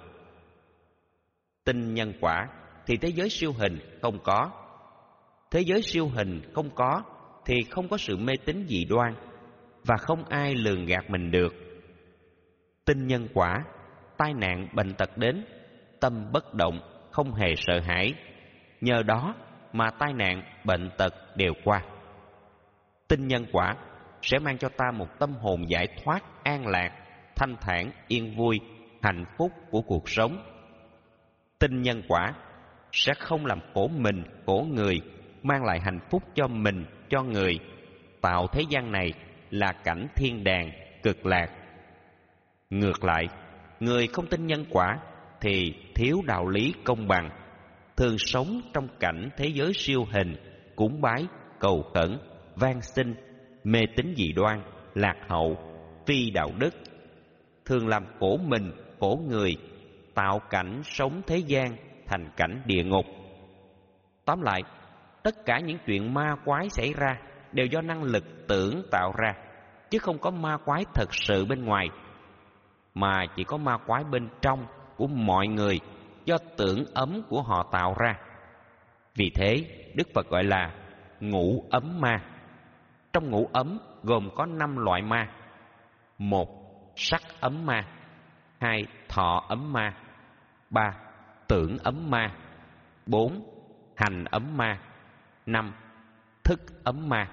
Tin nhân quả thì thế giới siêu hình không có. Thế giới siêu hình không có thì không có sự mê tín dị đoan, và không ai lường gạt mình được. Tin nhân quả, tai nạn bệnh tật đến, tâm bất động, không hề sợ hãi. Nhờ đó mà tai nạn bệnh tật đều qua. Tin nhân quả sẽ mang cho ta một tâm hồn giải thoát, an lạc, thanh thản, yên vui, hạnh phúc của cuộc sống. Tin nhân quả sẽ không làm khổ mình, khổ người, mang lại hạnh phúc cho mình, cho người, tạo thế gian này là cảnh thiên đàng, cực lạc. Ngược lại, người không tin nhân quả thì thiếu đạo lý công bằng, thường sống trong cảnh thế giới siêu hình, cúng bái, cầu khẩn, van xin, mê tín dị đoan, lạc hậu, phi đạo đức, thường làm khổ mình, khổ người, tạo cảnh sống thế gian thành cảnh địa ngục. Tóm lại, tất cả những chuyện ma quái xảy ra đều do năng lực tưởng tạo ra, chứ không có ma quái thật sự bên ngoài, mà chỉ có ma quái bên trong của mọi người do tưởng ấm của họ tạo ra. Vì thế, Đức Phật gọi là ngũ ấm ma. Trong ngũ ấm gồm có năm loại ma. Một, sắc ấm ma. Hai, thọ ấm ma. Ba, tưởng ấm ma. Bốn, hành ấm ma. Năm, thức ấm ma.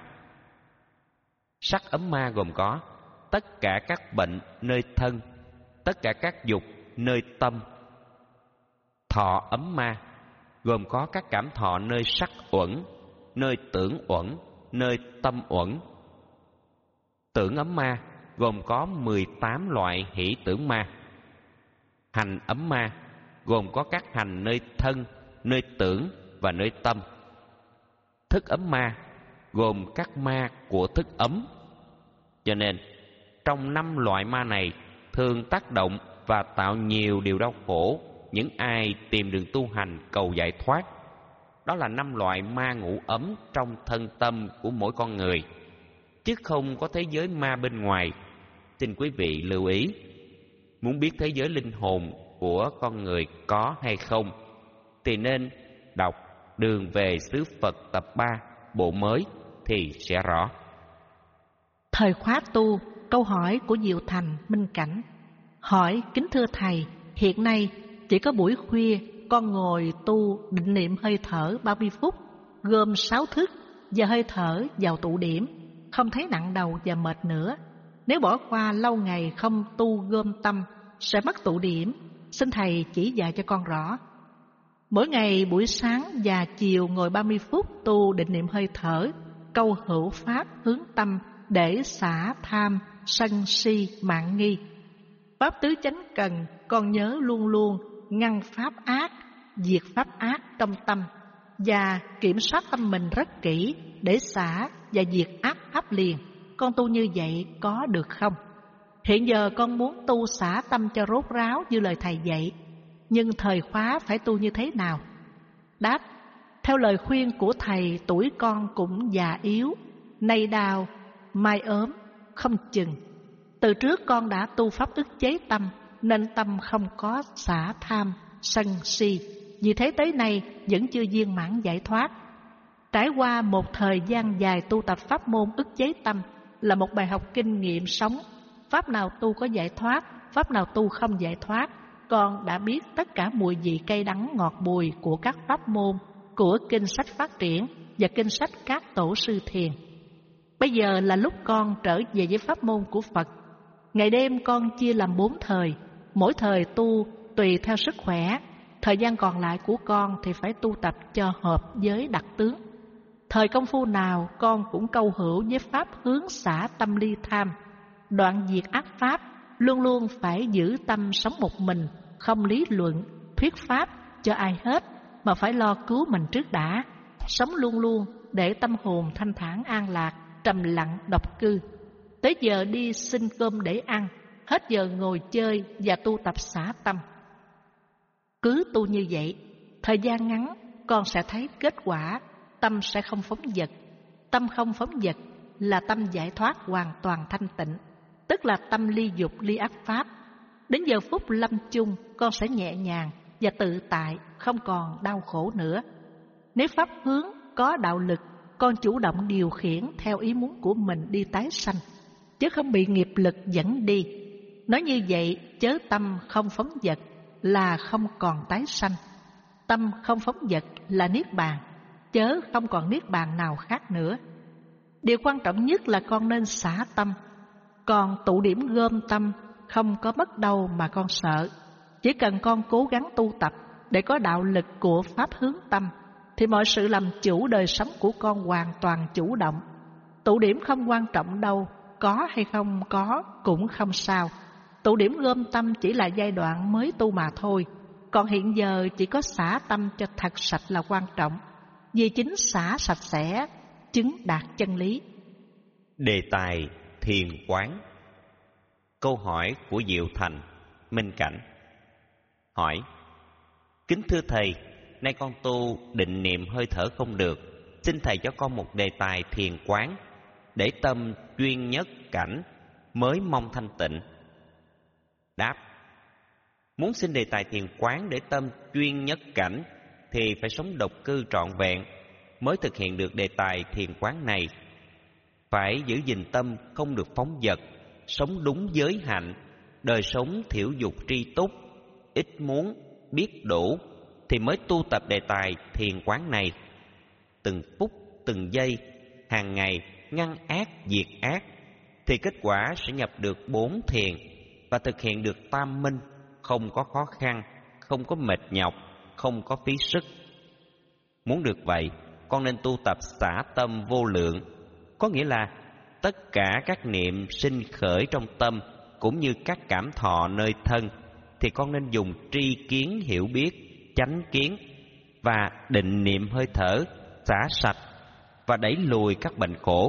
Sắc ấm ma gồm có tất cả các bệnh nơi thân, tất cả các dục nơi tâm. Thọ ấm ma gồm có các cảm thọ nơi sắc uẩn, nơi tưởng uẩn, nơi tâm uẩn. Tưởng ấm ma gồm có mười tám loại hỷ tưởng ma. Hành ấm ma gồm có các hành nơi thân, nơi tưởng và nơi tâm. Thức ấm ma gồm các ma của thức ấm. Cho nên, trong năm loại ma này thường tác động và tạo nhiều điều đau khổ những ai tìm đường tu hành cầu giải thoát. Đó là năm loại ma ngũ ấm trong thân tâm của mỗi con người, chứ không có thế giới ma bên ngoài. Xin quý vị lưu ý, muốn biết thế giới linh hồn của con người có hay không, thì nên đọc Đường về xứ Phật tập ba, bộ mới thì sẽ rõ. Thời khóa tu, câu hỏi của Diệu Thành, Minh Cảnh. Hỏi: kính thưa thầy, hiện nay chỉ có buổi khuya con ngồi tu định niệm hơi thở ba mươi phút, gồm sáu thức và hơi thở vào tụ điểm, không thấy nặng đầu và mệt nữa. Nếu bỏ qua lâu ngày không tu gom tâm sẽ mất tụ điểm, xin thầy chỉ dạy cho con rõ. Mỗi ngày buổi sáng và chiều ngồi ba mươi phút tu định niệm hơi thở, câu hữu pháp hướng tâm để xả tham, sân si, mạn nghi. Pháp tứ chánh cần con nhớ luôn luôn ngăn pháp ác, diệt pháp ác trong tâm, và kiểm soát tâm mình rất kỹ để xả và diệt ác pháp liền. Con tu như vậy có được không? Hiện giờ con muốn tu xả tâm cho rốt ráo như lời thầy dạy, nhưng thời khóa phải tu như thế nào? Đáp: theo lời khuyên của thầy, tuổi con cũng già yếu, nay đau, mai ốm, không chừng. Từ trước con đã tu pháp ức chế tâm, nên tâm không có xả tham, sân si. Vì thế tới nay vẫn chưa viên mãn giải thoát. Trải qua một thời gian dài tu tập pháp môn ức chế tâm là một bài học kinh nghiệm sống. Pháp nào tu có giải thoát, pháp nào tu không giải thoát. Con đã biết tất cả mùi vị cay đắng ngọt bùi của các pháp môn, của kinh sách phát triển và kinh sách các tổ sư thiền. Bây giờ là lúc con trở về với pháp môn của Phật. Ngày đêm con chia làm bốn thời, mỗi thời tu tùy theo sức khỏe. Thời gian còn lại của con thì phải tu tập cho hợp với đặc tướng. Thời công phu nào con cũng câu hữu với pháp hướng xả tâm ly tham, đoạn diệt ác pháp, luôn luôn phải giữ tâm sống một mình, không lý luận, thuyết pháp cho ai hết, mà phải lo cứu mình trước đã. Sống luôn luôn để tâm hồn thanh thản an lạc, trầm lặng độc cư. Tới giờ đi xin cơm để ăn, hết giờ ngồi chơi và tu tập xả tâm. Cứ tu như vậy, thời gian ngắn con sẽ thấy kết quả, tâm sẽ không phóng dật. Tâm không phóng dật là tâm giải thoát hoàn toàn thanh tịnh, tức là tâm ly dục ly ác pháp. Đến giờ phút lâm chung, con sẽ nhẹ nhàng và tự tại, không còn đau khổ nữa. Nếu pháp hướng có đạo lực, con chủ động điều khiển theo ý muốn của mình đi tái sanh, chứ không bị nghiệp lực dẫn đi. Nói như vậy, chớ tâm không phóng dật là không còn tái sanh. Tâm không phóng dật là niết bàn, chớ không còn niết bàn nào khác nữa. Điều quan trọng nhất là con nên xả tâm. Còn tụ điểm gom tâm không có mất đâu mà con sợ. Chỉ cần con cố gắng tu tập để có đạo lực của pháp hướng tâm, thì mọi sự làm chủ đời sống của con hoàn toàn chủ động. Tụ điểm không quan trọng đâu, có hay không có cũng không sao. Tụ điểm gom tâm chỉ là giai đoạn mới tu mà thôi. Còn hiện giờ chỉ có xả tâm cho thật sạch là quan trọng. Vì chính xả sạch sẽ chứng đạt chân lý. Đề tài thiền quán. Câu hỏi của Diệu Thành, Minh Cảnh. Hỏi: kính thưa thầy, nay con tu định niệm hơi thở không được, xin thầy cho con một đề tài thiền quán để tâm chuyên nhất cảnh, mới mong thanh tịnh. Đáp: muốn xin đề tài thiền quán để tâm chuyên nhất cảnh thì phải sống độc cư trọn vẹn mới thực hiện được đề tài thiền quán này. Phải giữ gìn tâm không được phóng dật, sống đúng giới hạnh, đời sống thiểu dục tri túc, ít muốn, biết đủ, thì mới tu tập đề tài thiền quán này. Từng phút, từng giây, hàng ngày ngăn ác diệt ác, thì kết quả sẽ nhập được bốn thiền và thực hiện được tam minh, không có khó khăn, không có mệt nhọc, không có phí sức. Muốn được vậy, con nên tu tập xả tâm vô lượng, có nghĩa là tất cả các niệm sinh khởi trong tâm cũng như các cảm thọ nơi thân thì con nên dùng tri kiến hiểu biết, chánh kiến và định niệm hơi thở, xả sạch và đẩy lùi các bệnh khổ.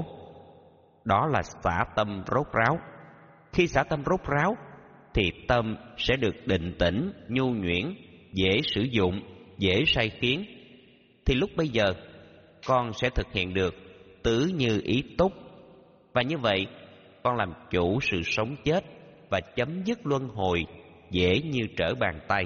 Đó là xả tâm rốt ráo. Khi xả tâm rốt ráo thì tâm sẽ được định tĩnh, nhu nhuyễn, dễ sử dụng, dễ sai khiến. Thì lúc bây giờ con sẽ thực hiện được tứ như ý túc. Và như vậy con làm chủ sự sống chết và chấm dứt luân hồi dễ như trở bàn tay.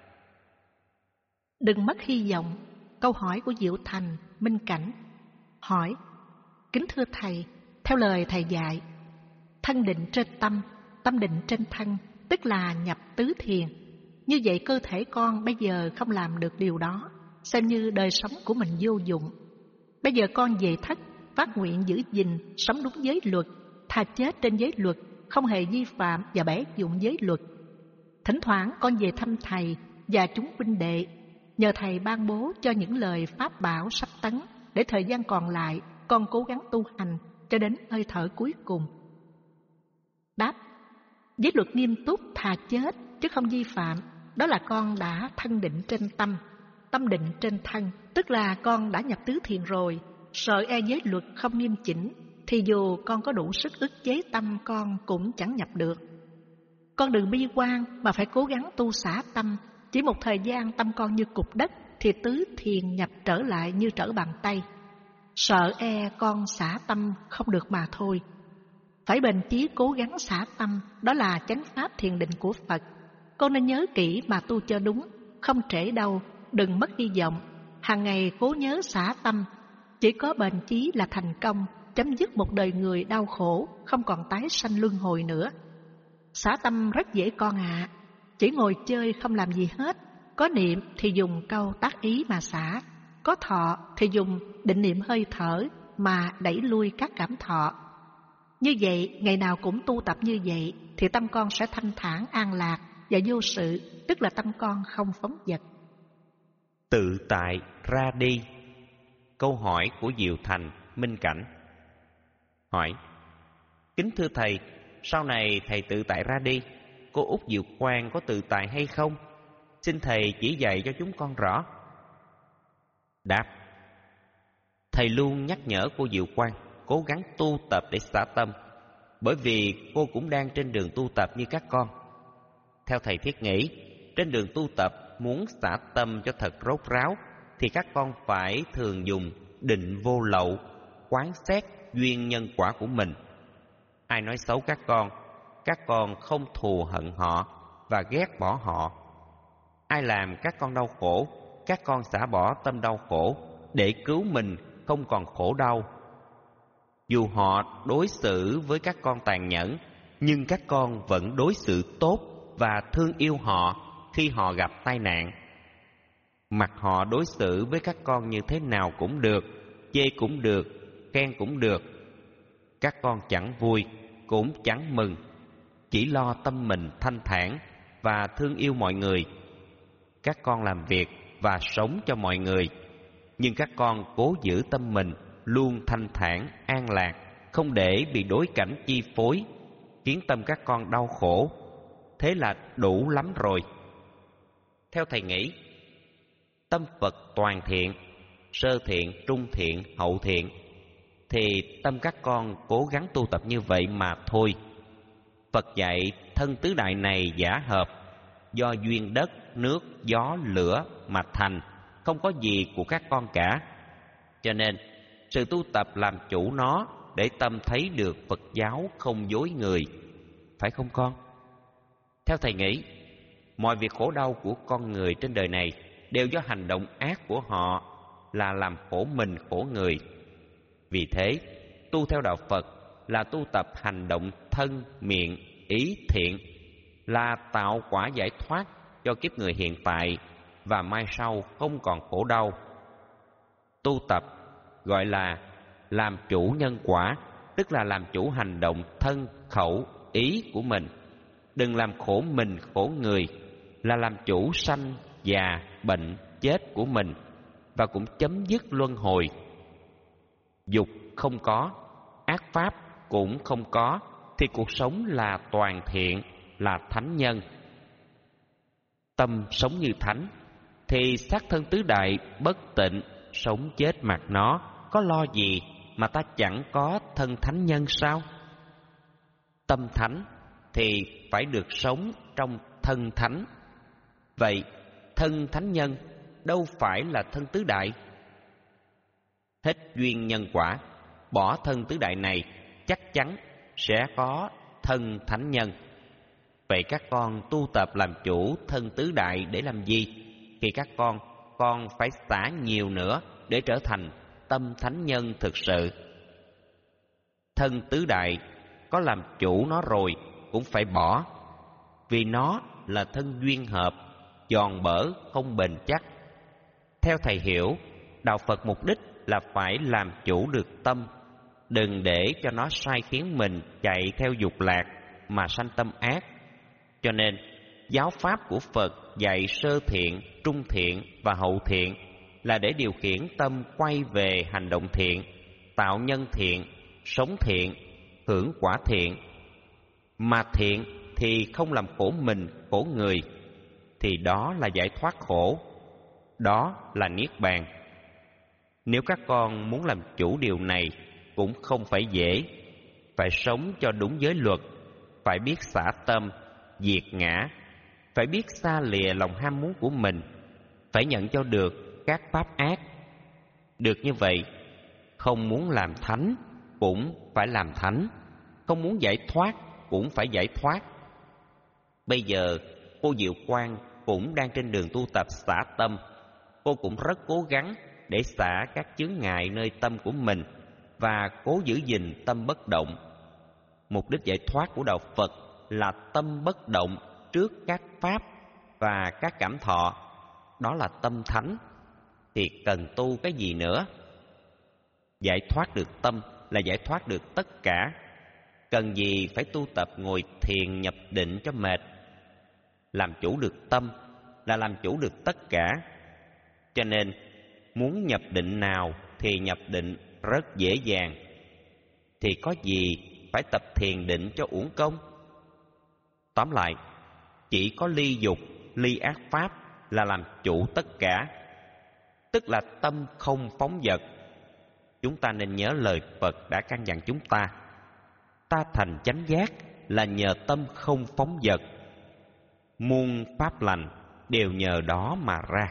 Đừng mất hy vọng. Câu hỏi của Diệu Thành, Minh Cảnh. Hỏi: kính thưa thầy, theo lời thầy dạy, thân định trên tâm, tâm định trên thân, tức là nhập tứ thiền. Như vậy cơ thể con bây giờ không làm được điều đó, xem như đời sống của mình vô dụng. Bây giờ con về thất, phát nguyện giữ gìn, sống đúng giới luật, thà chết trên giới luật, không hề vi phạm và bẻ dụng giới luật. Thỉnh thoảng con về thăm thầy và chúng huynh đệ, nhờ thầy ban bố cho những lời pháp bảo sắp tấn, để thời gian còn lại con cố gắng tu hành cho đến hơi thở cuối cùng. Đáp: giới luật nghiêm túc, thà chết chứ không vi phạm, đó là con đã thân định trên tâm, tâm định trên thân, tức là con đã nhập tứ thiền rồi. Sợ e giới luật không nghiêm chỉnh thì dù con có đủ sức ức chế tâm con cũng chẳng nhập được. Con đừng bi quan mà phải cố gắng tu xả tâm. Chỉ một thời gian tâm con như cục đất thì tứ thiền nhập trở lại như trở bàn tay. Sợ e con xả tâm không được mà thôi. Phải bền chí cố gắng xả tâm, đó là chánh pháp thiền định của Phật. Con nên nhớ kỹ mà tu cho đúng, không trễ đâu, đừng mất hy vọng. Hàng ngày cố nhớ xả tâm, chỉ có bền chí là thành công, chấm dứt một đời người đau khổ, không còn tái sanh luân hồi nữa. Xả tâm rất dễ con ạ, à. Chỉ ngồi chơi không làm gì hết. Có niệm thì dùng câu tác ý mà xả, có thọ thì dùng định niệm hơi thở mà đẩy lui các cảm thọ. Như vậy, ngày nào cũng tu tập như vậy thì tâm con sẽ thanh thản an lạc và vô sự, tức là tâm con không phóng dật. Tự tại ra đi. Câu hỏi của Diệu Thành, Minh Cảnh. Hỏi: kính thưa thầy, sau này thầy tự tại ra đi, cô Út Diệu Quang có tự tại hay không? Xin thầy chỉ dạy cho chúng con rõ. Đáp: thầy luôn nhắc nhở cô Diệu Quang cố gắng tu tập để xả tâm, bởi vì cô cũng đang trên đường tu tập như các con. Theo thầy thiết nghĩ, trên đường tu tập muốn xả tâm cho thật rốt ráo thì các con phải thường dùng định vô lậu, quán xét duyên nhân quả của mình. Ai nói xấu các con, các con không thù hận họ và ghét bỏ họ. Ai làm các con đau khổ, các con xả bỏ tâm đau khổ để cứu mình không còn khổ đau. Dù họ đối xử với các con tàn nhẫn, nhưng các con vẫn đối xử tốt và thương yêu họ khi họ gặp tai nạn. Mặc họ đối xử với các con như thế nào cũng được, chê cũng được, khen cũng được. Các con chẳng vui, cũng chẳng mừng, chỉ lo tâm mình thanh thản và thương yêu mọi người. Các con làm việc và sống cho mọi người, nhưng các con cố giữ tâm mình luôn thanh thản, an lạc, không để bị đối cảnh chi phối, khiến tâm các con đau khổ. Thế là đủ lắm rồi. Theo thầy nghĩ, tâm Phật toàn thiện, sơ thiện, trung thiện, hậu thiện, thì tâm các con cố gắng tu tập như vậy mà thôi. Phật dạy thân tứ đại này giả hợp, do duyên đất, nước, gió, lửa mà thành, không có gì của các con cả. Cho nên, sự tu tập làm chủ nó để tâm thấy được Phật giáo không dối người. Phải không con? Theo thầy nghĩ, mọi việc khổ đau của con người trên đời này đều do hành động ác của họ, là làm khổ mình khổ người. Vì thế, tu theo đạo Phật là tu tập hành động thân, miệng, ý thiện, là tạo quả giải thoát cho kiếp người hiện tại và mai sau không còn khổ đau. Tu tập gọi là làm chủ nhân quả, tức là làm chủ hành động thân, khẩu, ý của mình. Đừng làm khổ mình khổ người, là làm chủ sanh, già, bệnh, chết của mình, và cũng chấm dứt luân hồi. Dục không có, ác pháp cũng không có, thì cuộc sống là toàn thiện, là thánh nhân. Tâm sống như thánh, thì xác thân tứ đại bất tịnh, sống chết mặc nó, có lo gì mà ta chẳng có thân thánh nhân sao? Tâm thánh thì phải được sống trong thân thánh. Vậy thân thánh nhân đâu phải là thân tứ đại? Hết duyên nhân quả, bỏ thân tứ đại này, chắc chắn sẽ có thân thánh nhân. Vậy các con tu tập làm chủ thân tứ đại để làm gì? Khi các con, con phải xả nhiều nữa để trở thành tâm thánh nhân thực sự. Thân tứ đại có làm chủ nó rồi cũng phải bỏ, vì nó là thân duyên hợp, giòn bở không bền chắc. Theo thầy hiểu, đạo Phật mục đích là phải làm chủ được tâm, đừng để cho nó sai khiến mình chạy theo dục lạc mà sanh tâm ác. Cho nên, giáo pháp của Phật dạy sơ thiện, trung thiện và hậu thiện là để điều khiển tâm quay về hành động thiện, tạo nhân thiện, sống thiện, hưởng quả thiện. Mà thiện thì không làm khổ mình, khổ người, thì đó là giải thoát khổ, đó là niết bàn. Nếu các con muốn làm chủ điều này cũng không phải dễ, phải sống cho đúng giới luật, phải biết xả tâm, diệt ngã, phải biết xa lìa lòng ham muốn của mình, phải nhận cho được các pháp ác. Được như vậy, không muốn làm thánh cũng phải làm thánh, không muốn giải thoát cũng phải giải thoát. Bây giờ cô Diệu Quang cũng đang trên đường tu tập xả tâm. Cô cũng rất cố gắng để xả các chướng ngại nơi tâm của mình và cố giữ gìn tâm bất động. Mục đích giải thoát của đạo Phật là tâm bất động trước các pháp và các cảm thọ. Đó là tâm thánh. Thì cần tu cái gì nữa? Giải thoát được tâm là giải thoát được tất cả. Cần gì phải tu tập ngồi thiền nhập định cho mệt? Làm chủ được tâm là làm chủ được tất cả. Cho nên muốn nhập định nào thì nhập định rất dễ dàng. Thì có gì phải tập thiền định cho uổng công? Tóm lại, chỉ có ly dục, ly ác pháp là làm chủ tất cả, tức là tâm không phóng dật. Chúng ta nên nhớ lời Phật đã căn dặn chúng ta: ta thành chánh giác là nhờ tâm không phóng dật. Muôn pháp lành đều nhờ đó mà ra.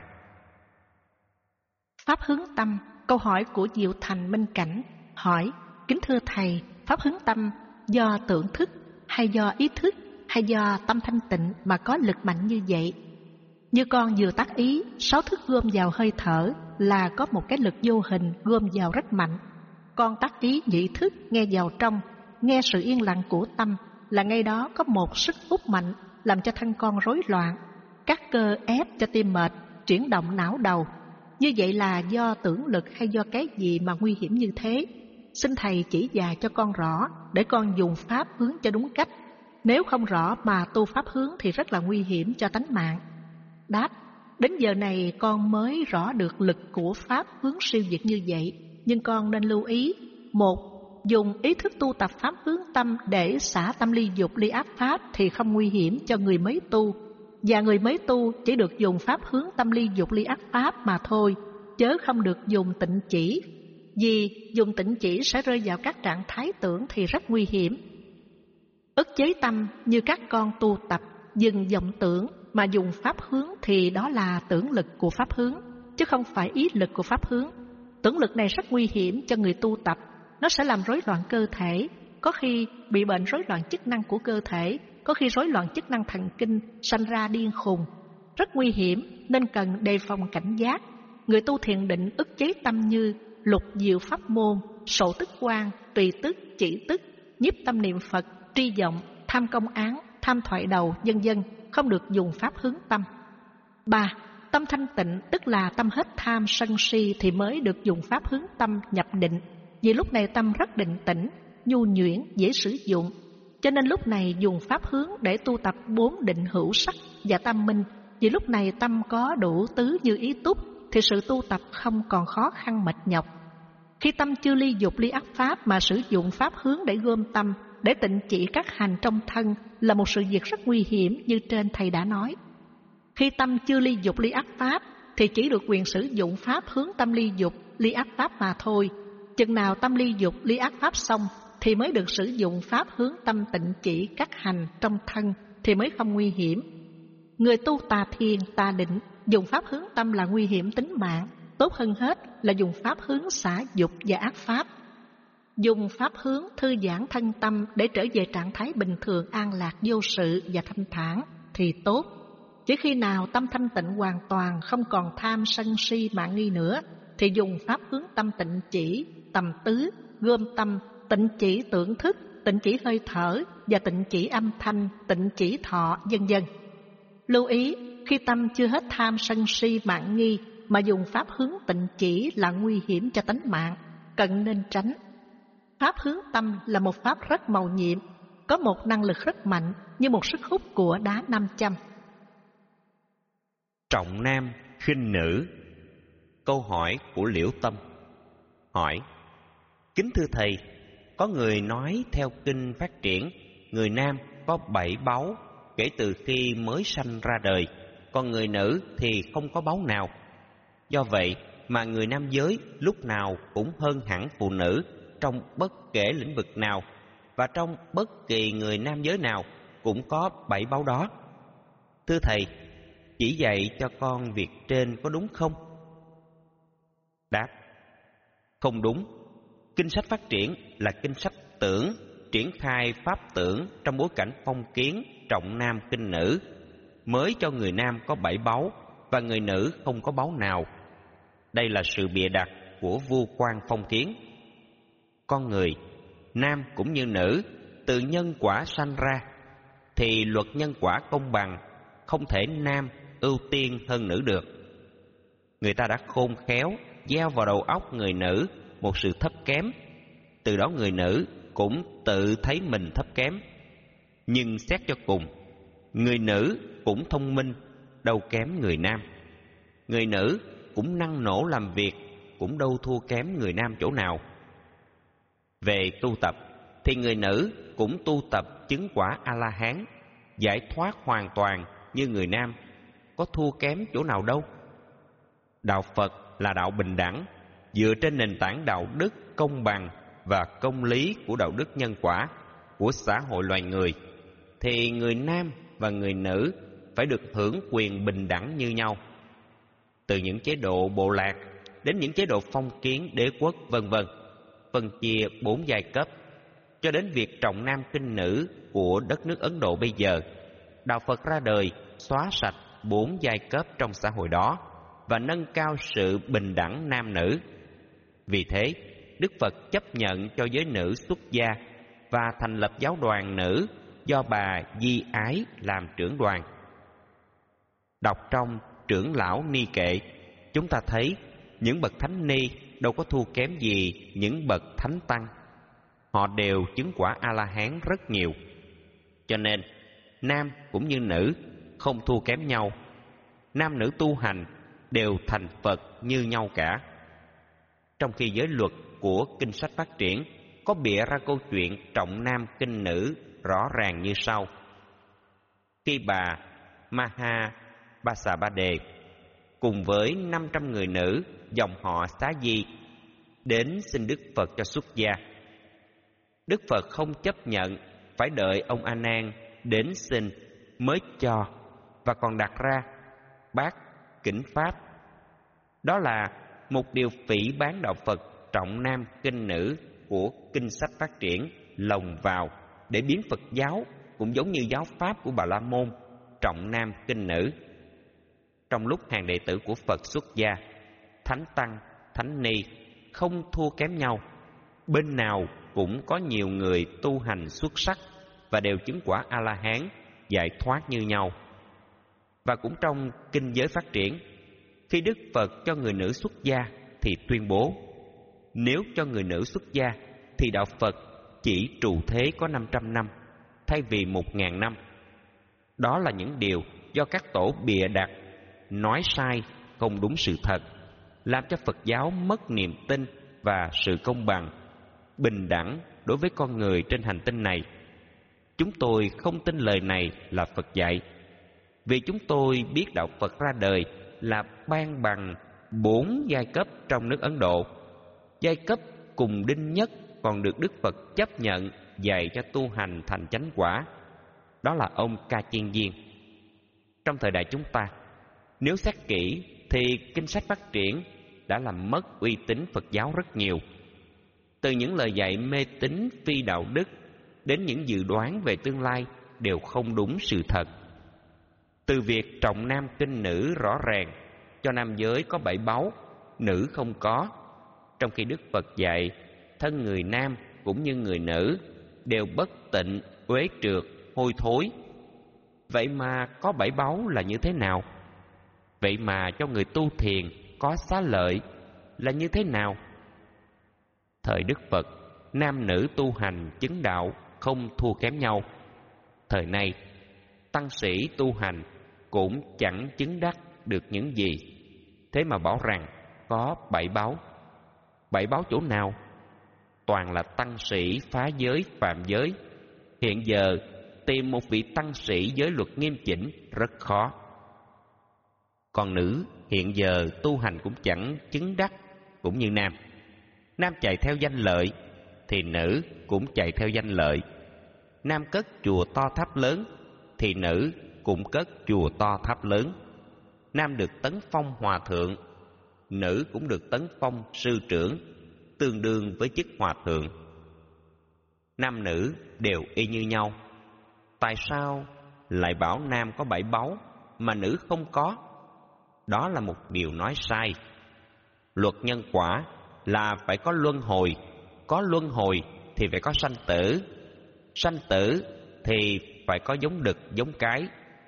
Pháp hướng tâm. Câu hỏi của Diệu Thành Minh Cảnh hỏi: kính thưa Thầy, pháp hướng tâm do tưởng thức hay do ý thức hay do tâm thanh tịnh mà có lực mạnh như vậy? Như con vừa tác ý, sáu thức gom vào hơi thở là có một cái lực vô hình gom vào rất mạnh. Con tác ý nhị thức nghe vào trong, nghe sự yên lặng của tâm là ngay đó có một sức hút mạnh làm cho thân con rối loạn, các cơ ép cho tim mệt, chuyển động não đầu. Như vậy là do tưởng lực hay do cái gì mà nguy hiểm như thế? Xin Thầy chỉ dạy cho con rõ để con dùng pháp hướng cho đúng cách. Nếu không rõ mà tu pháp hướng thì rất là nguy hiểm cho tánh mạng. Đáp: đến giờ này con mới rõ được lực của pháp hướng siêu việt như vậy. Nhưng con nên lưu ý: một, dùng ý thức tu tập pháp hướng tâm để xả tâm ly dục ly ác pháp thì không nguy hiểm cho người mới tu. Và người mới tu chỉ được dùng pháp hướng tâm ly dục ly ác pháp mà thôi, chớ không được dùng tịnh chỉ. Vì dùng tịnh chỉ sẽ rơi vào các trạng thái tưởng thì rất nguy hiểm. Ức chế tâm như các con tu tập, dừng vọng tưởng mà dùng pháp hướng thì đó là tưởng lực của pháp hướng, chứ không phải ý lực của pháp hướng. Tưởng lực này rất nguy hiểm cho người tu tập. Nó sẽ làm rối loạn cơ thể, có khi bị bệnh rối loạn chức năng của cơ thể, có khi rối loạn chức năng thần kinh, sanh ra điên khùng. Rất nguy hiểm nên cần đề phòng cảnh giác. Người tu thiền định ức chế tâm như lục diệu pháp môn, sổ tức quan, tùy tức, chỉ tức, nhiếp tâm niệm Phật, tri vọng, tham công án, tham thoại đầu, vân vân, không được dùng pháp hướng tâm. Ba, tâm thanh tịnh tức là tâm hết tham sân si thì mới được dùng pháp hướng tâm nhập định. Vì lúc này tâm rất định tĩnh, nhu nhuyễn, dễ sử dụng. Cho nên lúc này dùng pháp hướng để tu tập bốn định hữu sắc và tâm minh. Vì lúc này tâm có đủ tứ như ý túc thì sự tu tập không còn khó khăn mệt nhọc. Khi tâm chưa ly dục ly ác pháp mà sử dụng pháp hướng để gom tâm, để tịnh chỉ các hành trong thân là một sự việc rất nguy hiểm như trên Thầy đã nói. Khi tâm chưa ly dục ly ác pháp thì chỉ được quyền sử dụng pháp hướng tâm ly dục ly ác pháp mà thôi. Chừng nào tâm ly dục ly ác pháp xong thì mới được sử dụng pháp hướng tâm tịnh chỉ các hành trong thân thì mới không nguy hiểm. Người tu tà thiền, tà định dùng pháp hướng tâm là nguy hiểm tính mạng. Tốt hơn hết là dùng pháp hướng xả dục và ác pháp. Dùng pháp hướng thư giãn thân tâm để trở về trạng thái bình thường, an lạc, vô sự và thanh thản thì tốt. Chỉ khi nào tâm thanh tịnh hoàn toàn, không còn tham sân si mạn nghi nữa thì dùng pháp hướng tâm tịnh chỉ, tầm tứ, gom tâm, tịnh chỉ tưởng thức, tịnh chỉ hơi thở và tịnh chỉ âm thanh, tịnh chỉ thọ, vân vân. Lưu ý, khi tâm chưa hết tham sân si mạn nghi mà dùng pháp hướng tịnh chỉ là nguy hiểm cho tánh mạng, cần nên tránh. Pháp hướng tâm là một pháp rất màu nhiệm, có một năng lực rất mạnh như một sức hút của đá nam châm. Trọng nam khinh nữ. Câu hỏi của Liễu Tâm hỏi: kính thưa Thầy, có người nói theo kinh phát triển, người nam có bảy báu kể từ khi mới sanh ra đời, còn người nữ thì không có báu nào. Do vậy mà người nam giới lúc nào cũng hơn hẳn phụ nữ trong bất kể lĩnh vực nào, và trong bất kỳ người nam giới nào cũng có bảy báu đó. Thưa Thầy, chỉ dạy cho con việc trên có đúng không? Đáp: không đúng. Kinh sách phát triển là kinh sách tưởng, triển khai pháp tưởng trong bối cảnh phong kiến trọng nam khinh nữ, mới cho người nam có bảy báu và người nữ không có báu nào. Đây là sự bịa đặt của vua quan phong kiến. Con người, nam cũng như nữ, từ nhân quả sanh ra, thì luật nhân quả công bằng, không thể nam ưu tiên hơn nữ được. Người ta đã khôn khéo gieo vào đầu óc người nữ một sự thấp kém, từ đó người nữ cũng tự thấy mình thấp kém. Nhưng xét cho cùng, người nữ cũng thông minh, đâu kém người nam. Người nữ cũng năng nổ làm việc, cũng đâu thua kém người nam chỗ nào. Về tu tập thì người nữ cũng tu tập chứng quả A-la-hán, giải thoát hoàn toàn như người nam, có thua kém chỗ nào đâu. Đạo Phật là đạo bình đẳng, dựa trên nền tảng đạo đức công bằng và công lý của đạo đức nhân quả của xã hội loài người, thì người nam và người nữ phải được hưởng quyền bình đẳng như nhau. Từ những chế độ bộ lạc đến những chế độ phong kiến đế quốc vân vân, phân chia bốn giai cấp, cho đến việc trọng nam khinh nữ của đất nước Ấn Độ bây giờ, đạo Phật ra đời xóa sạch bốn giai cấp trong xã hội đó và nâng cao sự bình đẳng nam nữ. Vì thế, Đức Phật chấp nhận cho giới nữ xuất gia và thành lập giáo đoàn nữ do bà Di Ái làm trưởng đoàn. Đọc trong Trưởng lão Ni Kệ, chúng ta thấy những bậc thánh ni đâu có thua kém gì những bậc thánh tăng. Họ đều chứng quả A-la-hán rất nhiều. Cho nên, nam cũng như nữ không thua kém nhau. Nam nữ tu hành đều thành Phật như nhau cả. Trong khi giới luật của kinh sách phát triển có bịa ra câu chuyện trọng nam khinh nữ rõ ràng như sau. Khi bà Maha Basa Ba Đề cùng với năm trăm người nữ dòng họ Xá Di đến xin Đức Phật cho xuất gia, Đức Phật không chấp nhận, phải đợi ông A Nan đến xin mới cho, và còn đặt ra bát kỉnh pháp. Đó là một điều phỉ báng đạo Phật trọng nam khinh nữ của kinh sách phát triển lồng vào để biến Phật giáo cũng giống như giáo pháp của Bà La Môn, trọng nam khinh nữ. Trong lúc hàng đệ tử của Phật xuất gia, thánh tăng, thánh ni không thua kém nhau, bên nào cũng có nhiều người tu hành xuất sắc và đều chứng quả A-la-hán, giải thoát như nhau. Và cũng trong kinh giới phát triển, khi Đức Phật cho người nữ xuất gia thì tuyên bố, nếu cho người nữ xuất gia thì đạo Phật chỉ trụ thế có năm trăm năm thay vì một ngàn năm. Đó là những điều do các tổ bịa đặt, nói sai, không đúng sự thật, làm cho Phật giáo mất niềm tin và sự công bằng, bình đẳng đối với con người trên hành tinh này. Chúng tôi không tin lời này là Phật dạy, vì chúng tôi biết đạo Phật ra đời là ban bằng bốn giai cấp trong nước Ấn Độ. Giai cấp cùng đinh nhất còn được Đức Phật chấp nhận dạy cho tu hành thành chánh quả, đó là ông Ca Chiên Viên. Trong thời đại chúng ta, nếu xét kỹ thì kinh sách phát triển đã làm mất uy tín Phật giáo rất nhiều. Từ những lời dạy mê tín phi đạo đức đến những dự đoán về tương lai đều không đúng sự thật. Từ việc trọng nam khinh nữ rõ ràng, cho nam giới có bảy báu, nữ không có, trong khi Đức Phật dạy thân người nam cũng như người nữ đều bất tịnh, uế trượt, hôi thối. Vậy mà có bảy báu là như thế nào? Vậy mà cho người tu thiền có xá lợi là như thế nào? Thời Đức Phật, nam nữ tu hành chứng đạo không thua kém nhau. Thời nay, tăng sĩ tu hành cũng chẳng chứng đắc được những gì, thế mà bảo rằng có bảy báu. Bảy báu chỗ nào? Toàn là tăng sĩ phá giới phạm giới. Hiện giờ tìm một vị tăng sĩ giới luật nghiêm chỉnh rất khó. Còn nữ hiện giờ tu hành cũng chẳng chứng đắc, cũng như nam. Nam chạy theo danh lợi thì nữ cũng chạy theo danh lợi. Nam cất chùa to tháp lớn thì nữ cũng cất chùa to tháp lớn. Nam được tấn phong hòa thượng, nữ cũng được tấn phong sư trưởng, tương đương với chức hòa thượng. Nam nữ đều y như nhau. Tại sao lại bảo nam có bảy báu mà nữ không có? Đó là một điều nói sai. Luật nhân quả là phải có luân hồi, có luân hồi thì phải có sanh tử, sanh tử thì phải có giống đực giống cái,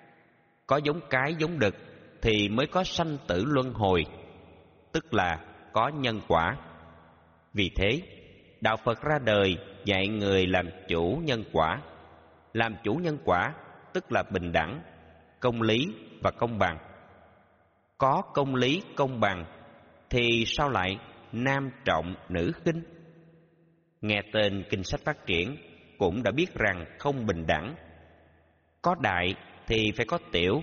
có giống cái giống đực thì mới có sanh tử luân hồi, tức là có nhân quả. Vì thế, Đạo Phật ra đời dạy người làm chủ nhân quả. Làm chủ nhân quả tức là bình đẳng, công lý và công bằng. Có công lý công bằng thì sao lại nam trọng nữ khinh? Nghe tên kinh sách phát triển cũng đã biết rằng không bình đẳng. Có đại thì phải có tiểu.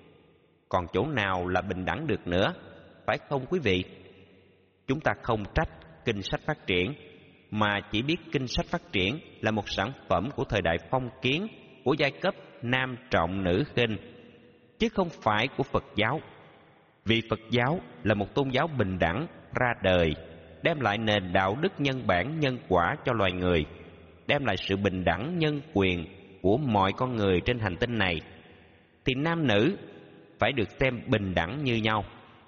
Còn chỗ nào là bình đẳng được nữa, phải không quý vị? Chúng ta không trách kinh sách phát triển, mà chỉ biết kinh sách phát triển là một sản phẩm của thời đại phong kiến, của giai cấp nam trọng nữ khinh, chứ không phải của Phật giáo. Vì Phật giáo là một tôn giáo bình đẳng ra đời, đem lại nền đạo đức nhân bản nhân quả cho loài người, đem lại sự bình đẳng nhân quyền của mọi con người trên hành tinh này, thì nam nữ phải được xem bình đẳng như nhau.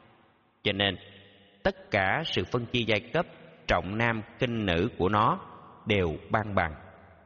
Cho nên, tất cả sự phân chia giai cấp trọng nam khinh nữ của nó đều ban bằng.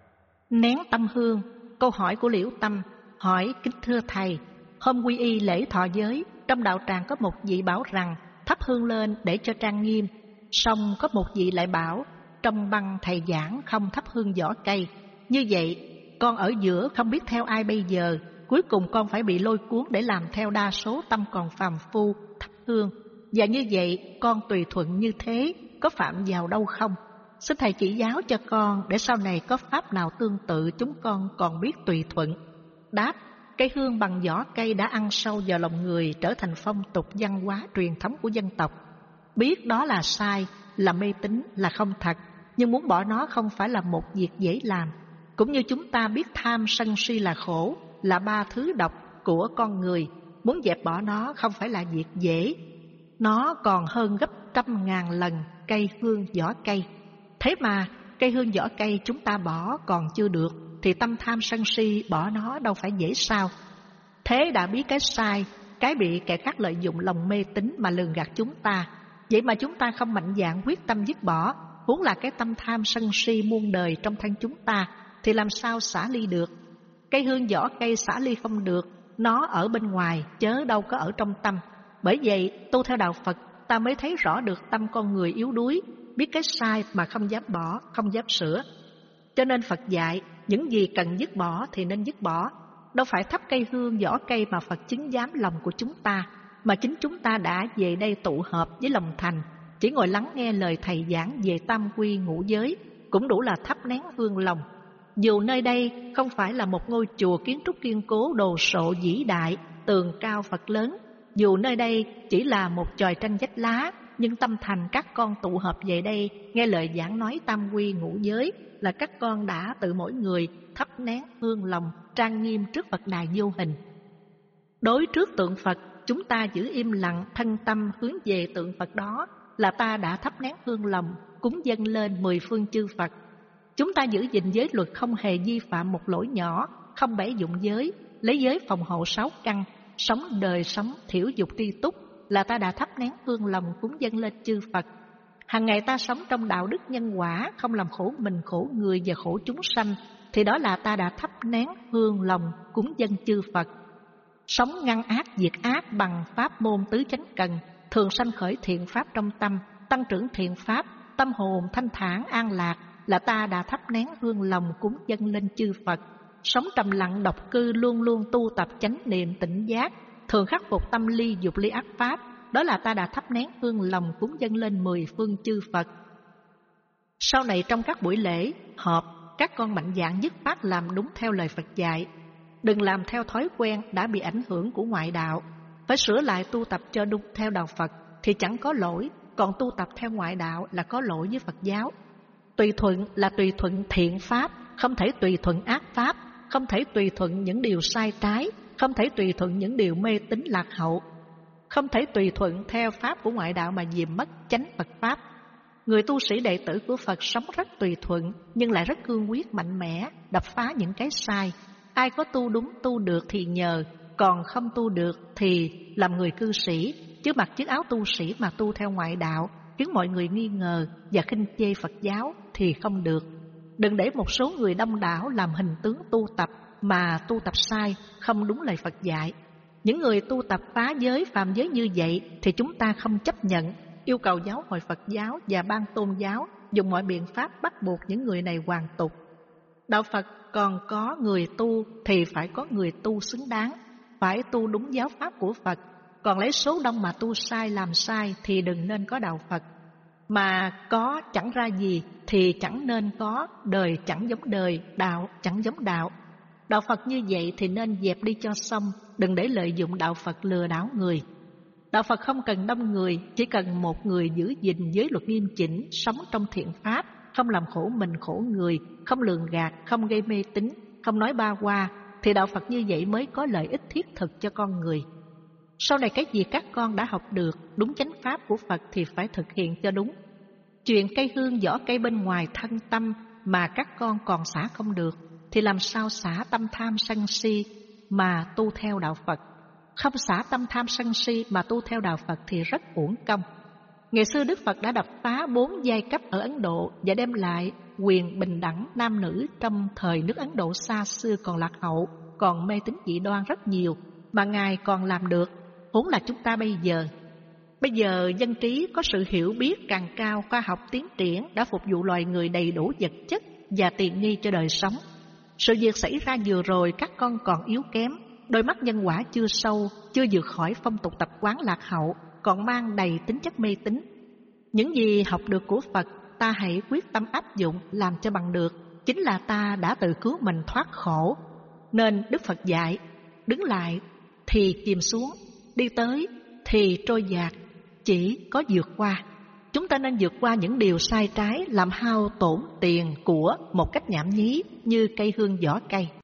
Nén tâm hương. Câu hỏi của Liễu Tâm hỏi: kính thưa thầy, hôm quy y lễ thọ giới, trong đạo tràng có một vị bảo rằng thắp hương lên để cho trang nghiêm, song có một vị lại bảo trong băng thầy giảng không thắp hương vỏ cây. Như vậy con ở giữa không biết theo ai bây giờ, cuối cùng con phải bị lôi cuốn để làm theo đa số tâm còn phàm phu thắp hương. Và như vậy con tùy thuận như thế có phạm vào đâu không? Xin thầy chỉ giáo cho con để sau này có pháp nào tương tự chúng con còn biết tùy thuận. Đáp: cây hương bằng vỏ cây đã ăn sâu vào lòng người, trở thành phong tục văn hóa truyền thống của dân tộc. Biết đó là sai, là mê tín, là không thật, nhưng muốn bỏ nó không phải là một việc dễ làm. Cũng như chúng ta biết tham sân si là khổ, là ba thứ độc của con người, muốn dẹp bỏ nó không phải là việc dễ. Nó còn hơn gấp trăm ngàn lần cây hương vỏ cây. Thế mà cây hương vỏ cây chúng ta bỏ còn chưa được, thì tâm tham sân si bỏ nó đâu phải dễ sao? Thế đã biết cái sai, cái bị kẻ khác lợi dụng lòng mê tín mà lường gạt chúng ta. Vậy mà chúng ta không mạnh dạn quyết tâm dứt bỏ, huống là cái tâm tham sân si muôn đời trong thân chúng ta, thì làm sao xả ly được? Cây hương vỏ cây xả ly không được, nó ở bên ngoài chớ đâu có ở trong tâm. Bởi vậy tu theo đạo Phật, ta mới thấy rõ được tâm con người yếu đuối, biết cái sai mà không dám bỏ, không dám sửa. Cho nên Phật dạy những gì cần dứt bỏ thì nên dứt bỏ. Đâu phải thắp cây hương vỏ cây mà Phật chứng giám lòng của chúng ta, mà chính chúng ta đã về đây tụ hợp với lòng thành, chỉ ngồi lắng nghe lời thầy giảng về tam quy ngũ giới cũng đủ là thắp nén hương lòng. Dù nơi đây không phải là một ngôi chùa kiến trúc kiên cố đồ sộ vĩ đại, tường cao Phật lớn, dù nơi đây chỉ là một chòi tranh vách lá, nhưng tâm thành các con tụ hợp về đây nghe lời giảng nói tam quy ngũ giới là các con đã tự mỗi người thắp nén hương lòng trang nghiêm trước Phật đài vô hình. Đối trước tượng Phật, chúng ta giữ im lặng, thân tâm hướng về tượng Phật đó là ta đã thắp nén hương lòng cúng dâng lên mười phương chư Phật. Chúng ta giữ gìn giới luật, không hề vi phạm một lỗi nhỏ, không bẻ dụng giới, lấy giới phòng hộ sáu căn, sống đời sống thiểu dục tri túc là ta đã thắp nén hương lòng cúng dâng lên chư Phật. Hàng ngày ta sống trong đạo đức nhân quả, không làm khổ mình, khổ người và khổ chúng sanh, thì đó là ta đã thắp nén hương lòng cúng dâng chư Phật. Sống ngăn ác diệt ác bằng pháp môn tứ chánh cần, thường sanh khởi thiện pháp trong tâm, tăng trưởng thiện pháp, tâm hồn thanh thản an lạc là ta đã thắp nén hương lòng cúng dâng lên chư Phật. Sống trầm lặng độc cư, luôn luôn tu tập chánh niệm tỉnh giác, thường khắc phục tâm ly dục ly ác pháp, đó là ta đã thắp nén hương lòng cúng dâng lên mười phương chư Phật. Sau này trong các buổi lễ, họp, các con mạnh dạn dứt khoát làm đúng theo lời Phật dạy. Đừng làm theo thói quen đã bị ảnh hưởng của ngoại đạo. Phải sửa lại tu tập cho đúng theo đạo Phật thì chẳng có lỗi, còn tu tập theo ngoại đạo là có lỗi với Phật giáo. Tùy thuận là tùy thuận thiện pháp, không thể tùy thuận ác pháp, không thể tùy thuận những điều sai trái, không thể tùy thuận những điều mê tín lạc hậu. không thể tùy thuận theo pháp của ngoại đạo mà dìm mất chánh Phật pháp. Người tu sĩ đệ tử của Phật sống rất tùy thuận nhưng lại rất cương quyết mạnh mẽ, đập phá những cái sai. Ai có tu đúng tu được thì nhờ, còn không tu được thì làm người cư sĩ, chứ mặc chiếc áo tu sĩ mà tu theo ngoại đạo, khiến mọi người nghi ngờ và khinh chê Phật giáo thì không được. Đừng để một số người đông đảo làm hình tướng tu tập mà tu tập sai, không đúng lời Phật dạy. Những người tu tập phá giới, phạm giới như vậy thì chúng ta không chấp nhận, yêu cầu giáo hội Phật giáo và ban tôn giáo dùng mọi biện pháp bắt buộc những người này hoàn tục. Đạo Phật còn có người tu thì phải có người tu xứng đáng, phải tu đúng giáo pháp của Phật. Còn lấy số đông mà tu sai làm sai thì đừng nên có đạo Phật. Mà có chẳng ra gì thì chẳng nên có, đời chẳng giống đời, đạo chẳng giống đạo. Đạo Phật như vậy thì nên dẹp đi cho xong, đừng để lợi dụng đạo Phật lừa đảo người. Đạo Phật không cần đông người, chỉ cần một người giữ gìn giới luật nghiêm chỉnh, sống trong thiện pháp, không làm khổ mình khổ người, không lường gạt, không gây mê tín, không nói ba hoa, thì đạo Phật như vậy mới có lợi ích thiết thực cho con người. Sau này cái gì các con đã học được đúng chánh pháp của Phật thì phải thực hiện cho đúng. Chuyện cây hương vỏ cây bên ngoài thân tâm mà các con còn xả không được thì làm sao xả tâm tham sân si mà tu theo đạo Phật. Không xả tâm tham sân si mà tu theo đạo Phật thì rất uổng công. Ngày xưa Đức Phật đã đập phá bốn giai cấp ở Ấn Độ và đem lại quyền bình đẳng nam nữ trong thời nước Ấn Độ xa xưa còn lạc hậu, còn mê tín dị đoan rất nhiều, mà Ngài còn làm được, huống là chúng ta bây giờ. Bây giờ dân trí có sự hiểu biết càng cao, khoa học tiến triển đã phục vụ loài người đầy đủ vật chất và tiện nghi cho đời sống. Sự việc xảy ra vừa rồi các con còn yếu kém, đôi mắt nhân quả chưa sâu, chưa vượt khỏi phong tục tập quán lạc hậu, còn mang đầy tính chất mê tín. Những gì học được của Phật ta hãy quyết tâm áp dụng làm cho bằng được, chính là ta đã tự cứu mình thoát khổ. Nên Đức Phật dạy, đứng lại thì chìm xuống, đi tới thì trôi dạt, chỉ có vượt qua. Chúng ta nên vượt qua những điều sai trái làm hao tổn tiền của một cách nhảm nhí như cây hương vỏ cây.